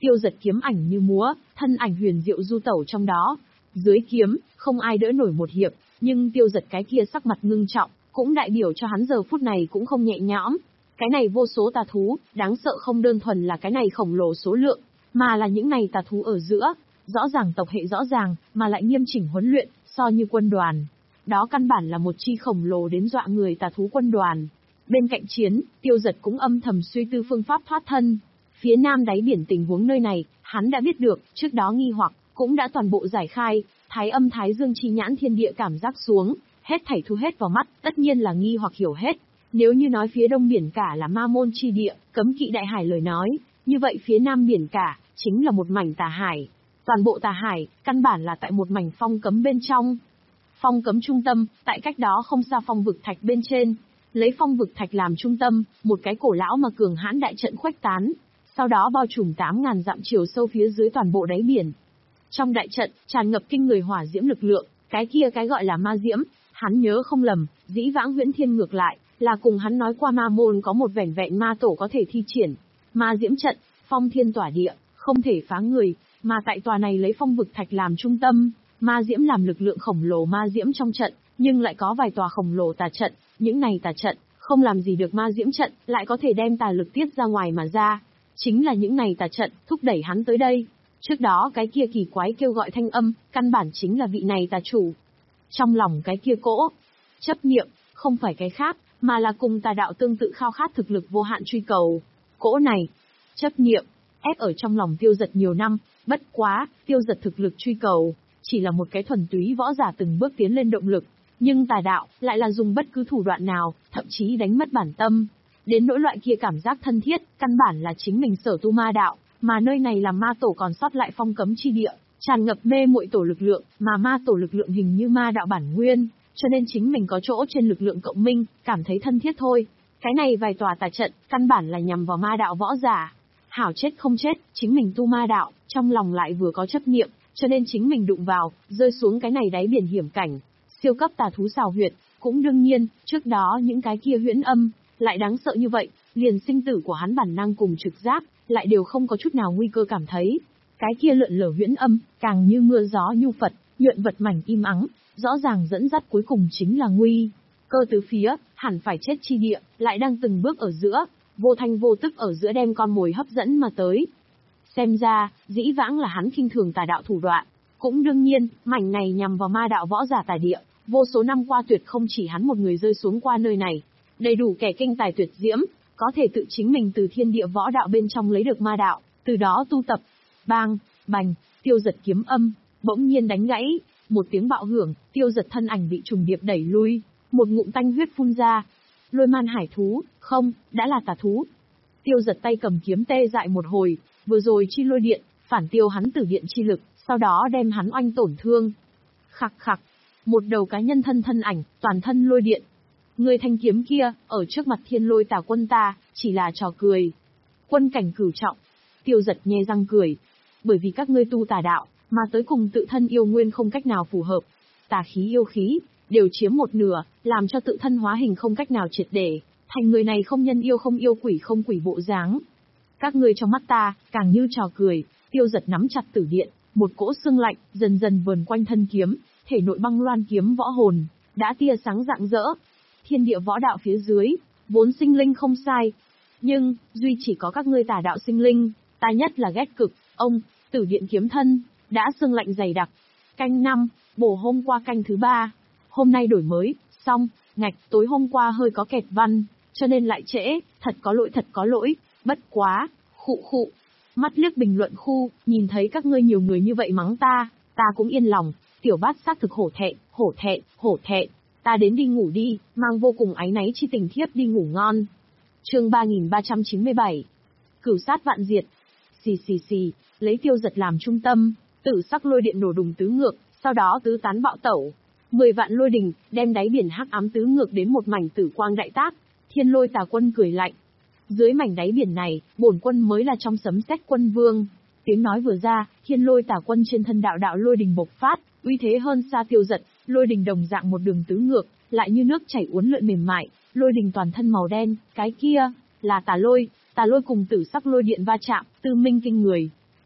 Tiêu Dật kiếm ảnh như múa, thân ảnh huyền diệu du tẩu trong đó. Dưới kiếm, không ai đỡ nổi một hiệp, nhưng Tiêu Dật cái kia sắc mặt ngưng trọng, cũng đại biểu cho hắn giờ phút này cũng không nhẹ nhõm. Cái này vô số tà thú, đáng sợ không đơn thuần là cái này khổng lồ số lượng, mà là những này tà thú ở giữa, rõ ràng tộc hệ rõ ràng, mà lại nghiêm chỉnh huấn luyện, so như quân đoàn. Đó căn bản là một chi khổng lồ đến dọa người tà thú quân đoàn. Bên cạnh chiến, Tiêu Dật cũng âm thầm suy tư phương pháp thoát thân. Phía nam đáy biển tình huống nơi này, hắn đã biết được, trước đó nghi hoặc, cũng đã toàn bộ giải khai, thái âm thái dương chi nhãn thiên địa cảm giác xuống, hết thảy thu hết vào mắt, tất nhiên là nghi hoặc hiểu hết. Nếu như nói phía đông biển cả là ma môn chi địa, cấm kỵ đại hải lời nói, như vậy phía nam biển cả, chính là một mảnh tà hải. Toàn bộ tà hải, căn bản là tại một mảnh phong cấm bên trong. Phong cấm trung tâm, tại cách đó không xa phong vực thạch bên trên. Lấy phong vực thạch làm trung tâm, một cái cổ lão mà cường hãn đại trận khuếch tán. Sau đó bao trùm tám ngàn dặm chiều sâu phía dưới toàn bộ đáy biển. Trong đại trận, tràn ngập kinh người hỏa diễm lực lượng, cái kia cái gọi là ma diễm, hắn nhớ không lầm, dĩ vãng Huyễn Thiên ngược lại, là cùng hắn nói qua ma môn có một vẻn vẹn ma tổ có thể thi triển. Ma diễm trận, phong thiên tỏa địa, không thể phá người, mà tại tòa này lấy phong vực thạch làm trung tâm, ma diễm làm lực lượng khổng lồ ma diễm trong trận, nhưng lại có vài tòa khổng lồ tà trận, những này tà trận, không làm gì được ma diễm trận, lại có thể đem tà lực tiết ra ngoài mà ra. Chính là những này tà trận, thúc đẩy hắn tới đây. Trước đó cái kia kỳ quái kêu gọi thanh âm, căn bản chính là vị này tà chủ. Trong lòng cái kia cỗ, chấp niệm, không phải cái khác, mà là cùng tà đạo tương tự khao khát thực lực vô hạn truy cầu. Cỗ này, chấp niệm, ép ở trong lòng Tiêu Dật nhiều năm, bất quá, Tiêu Dật thực lực truy cầu, chỉ là một cái thuần túy võ giả từng bước tiến lên động lực. Nhưng tà đạo, lại là dùng bất cứ thủ đoạn nào, thậm chí đánh mất bản tâm. Đến nỗi loại kia cảm giác thân thiết, căn bản là chính mình sở tu ma đạo, mà nơi này là ma tổ còn sót lại phong cấm chi địa, tràn ngập mê muội tổ lực lượng, mà ma tổ lực lượng hình như ma đạo bản nguyên, cho nên chính mình có chỗ trên lực lượng cộng minh, cảm thấy thân thiết thôi. Cái này vài tòa tà trận, căn bản là nhằm vào ma đạo võ giả. Hảo chết không chết, chính mình tu ma đạo, trong lòng lại vừa có chấp niệm, cho nên chính mình đụng vào, rơi xuống cái này đáy biển hiểm cảnh. Siêu cấp tà thú xào huyệt, cũng đương nhiên, trước đó những cái kia huyễn âm, lại đáng sợ như vậy, liền sinh tử của hắn bản năng cùng trực giác, lại đều không có chút nào nguy cơ cảm thấy. Cái kia lượn lờ huyễn âm, càng như mưa gió nhu Phật, nhuận vật mảnh im ắng, rõ ràng dẫn dắt cuối cùng chính là nguy cơ tứ phía, hẳn phải chết chi địa, lại đang từng bước ở giữa, vô thanh vô tức ở giữa đem con mồi hấp dẫn mà tới. Xem ra, dĩ vãng là hắn khinh thường tà đạo thủ đoạn, cũng đương nhiên, mảnh này nhằm vào ma đạo võ giả tà địa, vô số năm qua tuyệt không chỉ hắn một người rơi xuống qua nơi này, đầy đủ kẻ kinh tài tuyệt diễm, có thể tự chính mình từ thiên địa võ đạo bên trong lấy được ma đạo, từ đó tu tập. Bang, bành, Tiêu Dật kiếm âm, bỗng nhiên đánh gãy, một tiếng bạo hưởng, Tiêu Dật thân ảnh bị trùng điệp đẩy lui, một ngụm tanh huyết phun ra. Lôi man hải thú, không, đã là tà thú. Tiêu Dật tay cầm kiếm tê dại một hồi, vừa rồi chi lôi điện, phản tiêu hắn tử điện chi lực, sau đó đem hắn oanh tổn thương. Khặc khặc, một đầu cá nhân thân thân ảnh, toàn thân lôi điện. Người thanh kiếm kia, ở trước mặt thiên lôi tà quân ta, chỉ là trò cười. Quân cảnh cửu trọng. Tiêu Dật nhe răng cười. Bởi vì các ngươi tu tà đạo, mà tới cùng tự thân yêu nguyên không cách nào phù hợp. Tà khí yêu khí, đều chiếm một nửa, làm cho tự thân hóa hình không cách nào triệt để, thành người này không nhân yêu không yêu quỷ không quỷ bộ dáng. Các ngươi trong mắt ta, càng như trò cười. Tiêu Dật nắm chặt tử điện, một cỗ sương lạnh, dần dần vờn quanh thân kiếm, thể nội băng loan kiếm võ hồn, đã tia sáng rạng rỡ. Thiên địa võ đạo phía dưới, vốn sinh linh không sai. Nhưng, duy chỉ có các ngươi tà đạo sinh linh, ta nhất là ghét cực, ông, tử điện kiếm thân, đã sương lạnh dày đặc. Canh năm, bổ hôm qua canh thứ ba. Hôm nay đổi mới, xong, ngạch, tối hôm qua hơi có kẹt văn, cho nên lại trễ, thật có lỗi thật có lỗi, bất quá, khụ khụ. Mắt liếc bình luận khu, nhìn thấy các ngươi nhiều người như vậy mắng ta, ta cũng yên lòng, tiểu bát xác thực hổ thẹn, hổ thẹn, hổ thẹn. Ta đến đi ngủ đi, mang vô cùng áy náy chi tình thiếp đi ngủ ngon. Chương ba nghìn ba trăm chín mươi bảy. Cửu sát vạn diệt. Xì xì xì, lấy Tiêu Dật làm trung tâm, tử sắc lôi điện nổ đùng tứ ngược, sau đó tứ tán bạo tẩu. Mười vạn lôi đình, đem đáy biển hắc ám tứ ngược đến một mảnh tử quang đại tác. Thiên lôi tà quân cười lạnh. Dưới mảnh đáy biển này, bổn quân mới là trong sấm sét quân vương. Tiếng nói vừa ra, thiên lôi tà quân trên thân đạo đạo lôi đình bộc phát, uy thế hơn xa Tiêu Dật. Lôi đình đồng dạng một đường tứ ngược, lại như nước chảy uốn lượn mềm mại, lôi đình toàn thân màu đen, cái kia là tà lôi, tà lôi cùng tử sắc lôi điện va chạm, tư minh kinh người.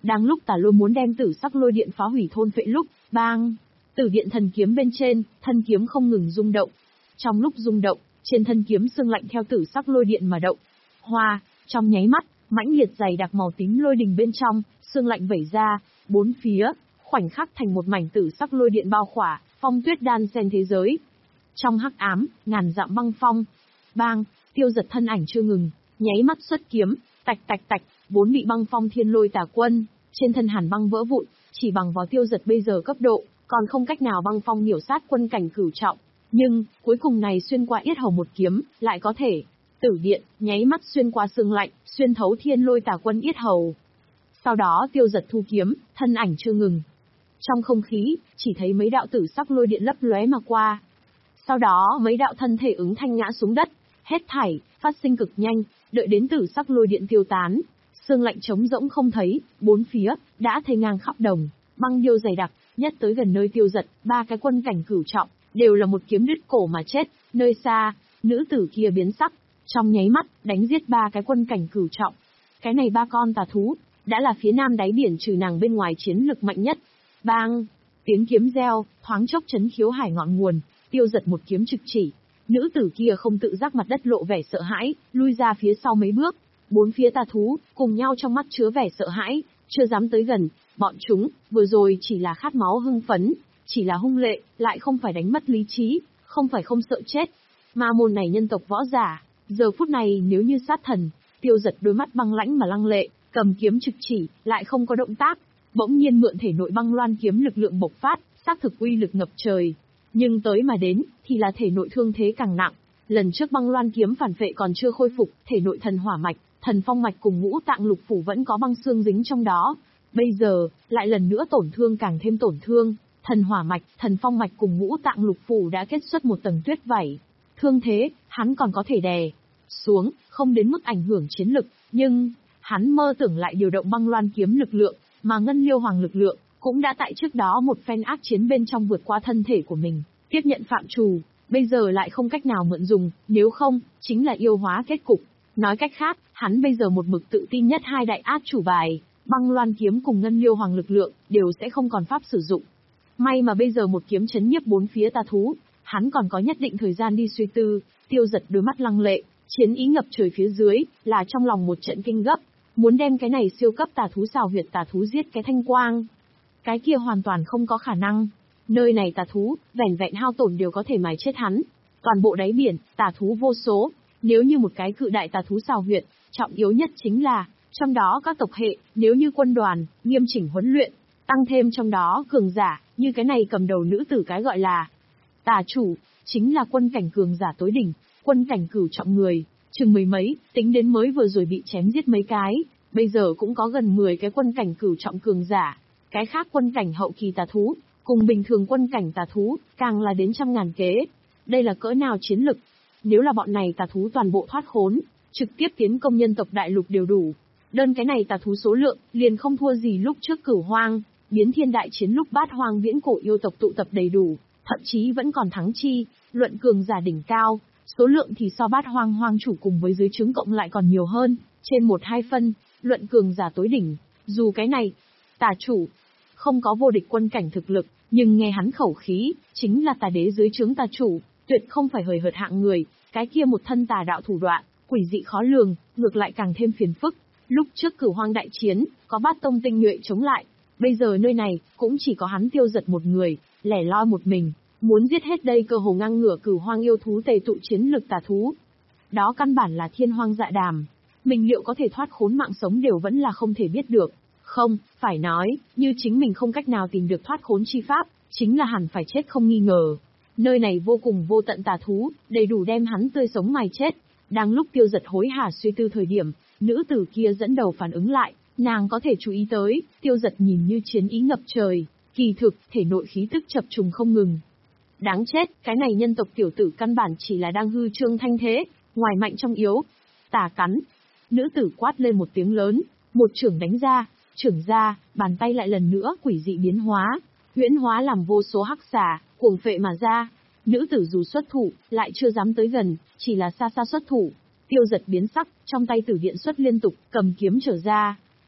Đang lúc Tà Lôi muốn đem tử sắc lôi điện phá hủy thôn phệ lúc, bang, tử điện thần kiếm bên trên, thân kiếm không ngừng rung động. Trong lúc rung động, trên thân kiếm xương lạnh theo tử sắc lôi điện mà động. Hoa, trong nháy mắt, mãnh liệt dày đặc màu tím lôi đình bên trong, xương lạnh vẩy ra, bốn phía, khoảnh khắc thành một mảnh tử sắc lôi điện bao khỏa, phong tuyết đan xen thế giới. Trong hắc ám, ngàn dặm băng phong. Bang, Tiêu Dật thân ảnh chưa ngừng, nháy mắt xuất kiếm, tạch tạch tạch, vốn bị băng phong thiên lôi tà quân, trên thân hàn băng vỡ vụn, chỉ bằng vào Tiêu Dật bây giờ cấp độ, còn không cách nào băng phong miểu sát quân cảnh cửu trọng, nhưng cuối cùng này xuyên qua yết hầu một kiếm, lại có thể. Tử điện, nháy mắt xuyên qua xương lạnh, xuyên thấu thiên lôi tà quân yết hầu. Sau đó Tiêu Dật thu kiếm, thân ảnh chưa ngừng. Trong không khí, chỉ thấy mấy đạo tử sắc lôi điện lấp lóe mà qua. Sau đó mấy đạo thân thể ứng thanh ngã xuống đất, hết thảy, phát sinh cực nhanh, đợi đến tử sắc lôi điện tiêu tán. Xương lạnh trống rỗng không thấy, bốn phía, đã thấy ngang khắp đồng, băng điêu dày đặc, nhất tới gần nơi Tiêu Dật, ba cái quân cảnh cửu trọng, đều là một kiếm đứt cổ mà chết, nơi xa, nữ tử kia biến sắc, trong nháy mắt, đánh giết ba cái quân cảnh cửu trọng. Cái này ba con tà thú, đã là phía nam đáy biển trừ nàng bên ngoài chiến lực mạnh nhất. Bang! Tiếng kiếm reo, thoáng chốc chấn khiếu hải ngọn nguồn, Tiêu Dật một kiếm trực chỉ. Nữ tử kia không tự giác mặt đất lộ vẻ sợ hãi, lui ra phía sau mấy bước. Bốn phía tà thú, cùng nhau trong mắt chứa vẻ sợ hãi, chưa dám tới gần. Bọn chúng, vừa rồi chỉ là khát máu hưng phấn, chỉ là hung lệ, lại không phải đánh mất lý trí, không phải không sợ chết. Mà môn này nhân tộc võ giả, giờ phút này nếu như sát thần, Tiêu Dật đôi mắt băng lãnh mà lăng lệ, cầm kiếm trực chỉ, lại không có động tác. Bỗng nhiên mượn thể nội băng loan kiếm lực lượng bộc phát, xác thực uy lực ngập trời. Nhưng tới mà đến, thì là thể nội thương thế càng nặng. Lần trước băng loan kiếm phản phệ còn chưa khôi phục, thể nội thần hỏa mạch, thần phong mạch cùng ngũ tạng lục phủ vẫn có băng xương dính trong đó. Bây giờ, lại lần nữa tổn thương càng thêm tổn thương. Thần hỏa mạch, thần phong mạch cùng ngũ tạng lục phủ đã kết xuất một tầng tuyết vảy. Thương thế, hắn còn có thể đè xuống, không đến mức ảnh hưởng chiến lực, nhưng hắn mơ tưởng lại điều động băng loan kiếm lực lượng, mà ngân liêu hoàng lực lượng cũng đã tại trước đó một phen ác chiến bên trong vượt qua thân thể của mình, tiếp nhận phạm trù, bây giờ lại không cách nào mượn dùng, nếu không, chính là yêu hóa kết cục. Nói cách khác, hắn bây giờ một mực tự tin nhất hai đại ác chủ bài, băng loan kiếm cùng ngân liêu hoàng lực lượng, đều sẽ không còn pháp sử dụng. May mà bây giờ một kiếm chấn nhiếp bốn phía tà thú, hắn còn có nhất định thời gian đi suy tư. Tiêu Dật đôi mắt lăng lệ, chiến ý ngập trời phía dưới, là trong lòng một trận kinh gấp, muốn đem cái này siêu cấp tà thú xào huyệt tà thú giết cái thanh quang. Cái kia hoàn toàn không có khả năng. Nơi này tà thú, vẻn vẹn hao tổn đều có thể mài chết hắn. Toàn bộ đáy biển, tà thú vô số, nếu như một cái cự đại tà thú xào huyệt, trọng yếu nhất chính là, trong đó các tộc hệ, nếu như quân đoàn, nghiêm chỉnh huấn luyện, tăng thêm trong đó cường giả, như cái này cầm đầu nữ tử cái gọi là tà chủ, chính là quân cảnh cường giả tối đỉnh, quân cảnh cửu trọng người, chừng mười mấy, tính đến mới vừa rồi bị chém giết mấy cái, bây giờ cũng có gần mười cái quân cảnh cửu trọng cường giả, cái khác quân cảnh hậu kỳ tà thú, cùng bình thường quân cảnh tà thú, càng là đến trăm ngàn kế. Đây là cỡ nào chiến lực? Nếu là bọn này tà thú toàn bộ thoát khốn, trực tiếp tiến công nhân tộc đại lục đều đủ. Đơn cái này tà thú số lượng, liền không thua gì lúc trước Cửu Hoang, biến thiên đại chiến lúc Bát Hoang viễn cổ yêu tộc tụ tập đầy đủ, thậm chí vẫn còn thắng chi, luận cường giả đỉnh cao, số lượng thì so Bát Hoang hoang chủ cùng với dưới trướng cộng lại còn nhiều hơn, trên một hai phân, luận cường giả tối đỉnh, dù cái này, tà chủ, không có vô địch quân cảnh thực lực, nhưng nghe hắn khẩu khí, chính là tà đế dưới trướng tà chủ, tuyệt không phải hời hợt hạng người, cái kia một thân tà đạo thủ đoạn, quỷ dị khó lường, ngược lại càng thêm phiền phức. Lúc trước Cửu Hoang đại chiến, có Bát Tông tinh nhuệ chống lại, bây giờ nơi này, cũng chỉ có hắn Tiêu Dật một người, lẻ loi một mình, muốn giết hết đây cơ hồ ngang ngửa Cửu Hoang yêu thú tề tụ chiến lực tà thú. Đó căn bản là thiên hoang dạ đàm, mình liệu có thể thoát khốn mạng sống đều vẫn là không thể biết được. Không, phải nói, như chính mình không cách nào tìm được thoát khốn chi pháp, chính là hẳn phải chết không nghi ngờ. Nơi này vô cùng vô tận tà thú, đầy đủ đem hắn tươi sống mài chết. Đang lúc Tiêu Dật hối hả suy tư thời điểm, nữ tử kia dẫn đầu phản ứng lại, nàng có thể chú ý tới, Tiêu Dật nhìn như chiến ý ngập trời, kỳ thực, thể nội khí tức chập trùng không ngừng. Đáng chết, cái này nhân tộc tiểu tử căn bản chỉ là đang hư trương thanh thế, ngoài mạnh trong yếu. Tà cắn. Nữ tử quát lên một tiếng lớn, một chưởng đánh ra, chưởng ra, bàn tay lại lần nữa quỷ dị biến hóa, huyễn hóa làm vô số hắc xà, cuồng phệ mà ra. Nữ tử dù xuất thủ, lại chưa dám tới gần, chỉ là xa xa xuất thủ. Tiêu Dật biến sắc, trong tay tử điện xuất liên tục, cầm kiếm trở ra.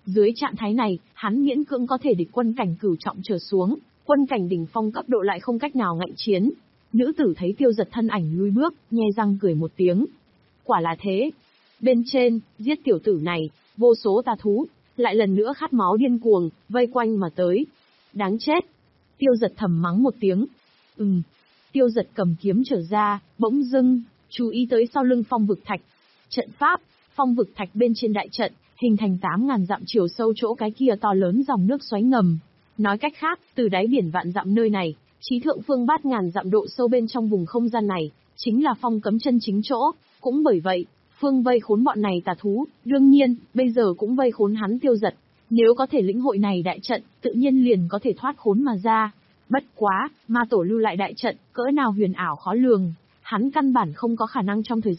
Dưới trạng thái này, hắn miễn cưỡng có thể địch quân cảnh cửu trọng trở xuống, quân cảnh đỉnh phong cấp độ lại không cách nào ngạnh chiến. Nữ tử thấy Tiêu Giật thân ảnh lui bước, nhe răng cười một tiếng. Quả là thế. Bên trên, giết tiểu tử này, vô số tà thú, lại lần nữa khát máu điên cuồng, vây quanh mà tới. Đáng chết. Tiêu Giật thầm mắng một tiếng. Ừm. Tiêu Giật cầm kiếm trở ra, bỗng dưng, chú ý tới sau lưng phong vực thạch. Trận pháp, phong vực thạch bên trên đại trận, hình thành tám ngàn dặm chiều sâu chỗ cái kia to lớn dòng nước xoáy ngầm. Nói cách khác, từ đáy biển vạn dặm nơi này, chí thượng phương bát ngàn dặm độ sâu bên trong vùng không gian này, chính là phong cấm chân chính chỗ. Cũng bởi vậy, phương vây khốn bọn này tà thú, đương nhiên, bây giờ cũng vây khốn hắn Tiêu Giật. Nếu có thể lĩnh hội này đại trận, tự nhiên liền có thể thoát khốn mà ra. Bất quá, ma tổ lưu lại đại trận, cỡ nào huyền ảo khó lường, hắn căn bản không có khả năng trong thời gian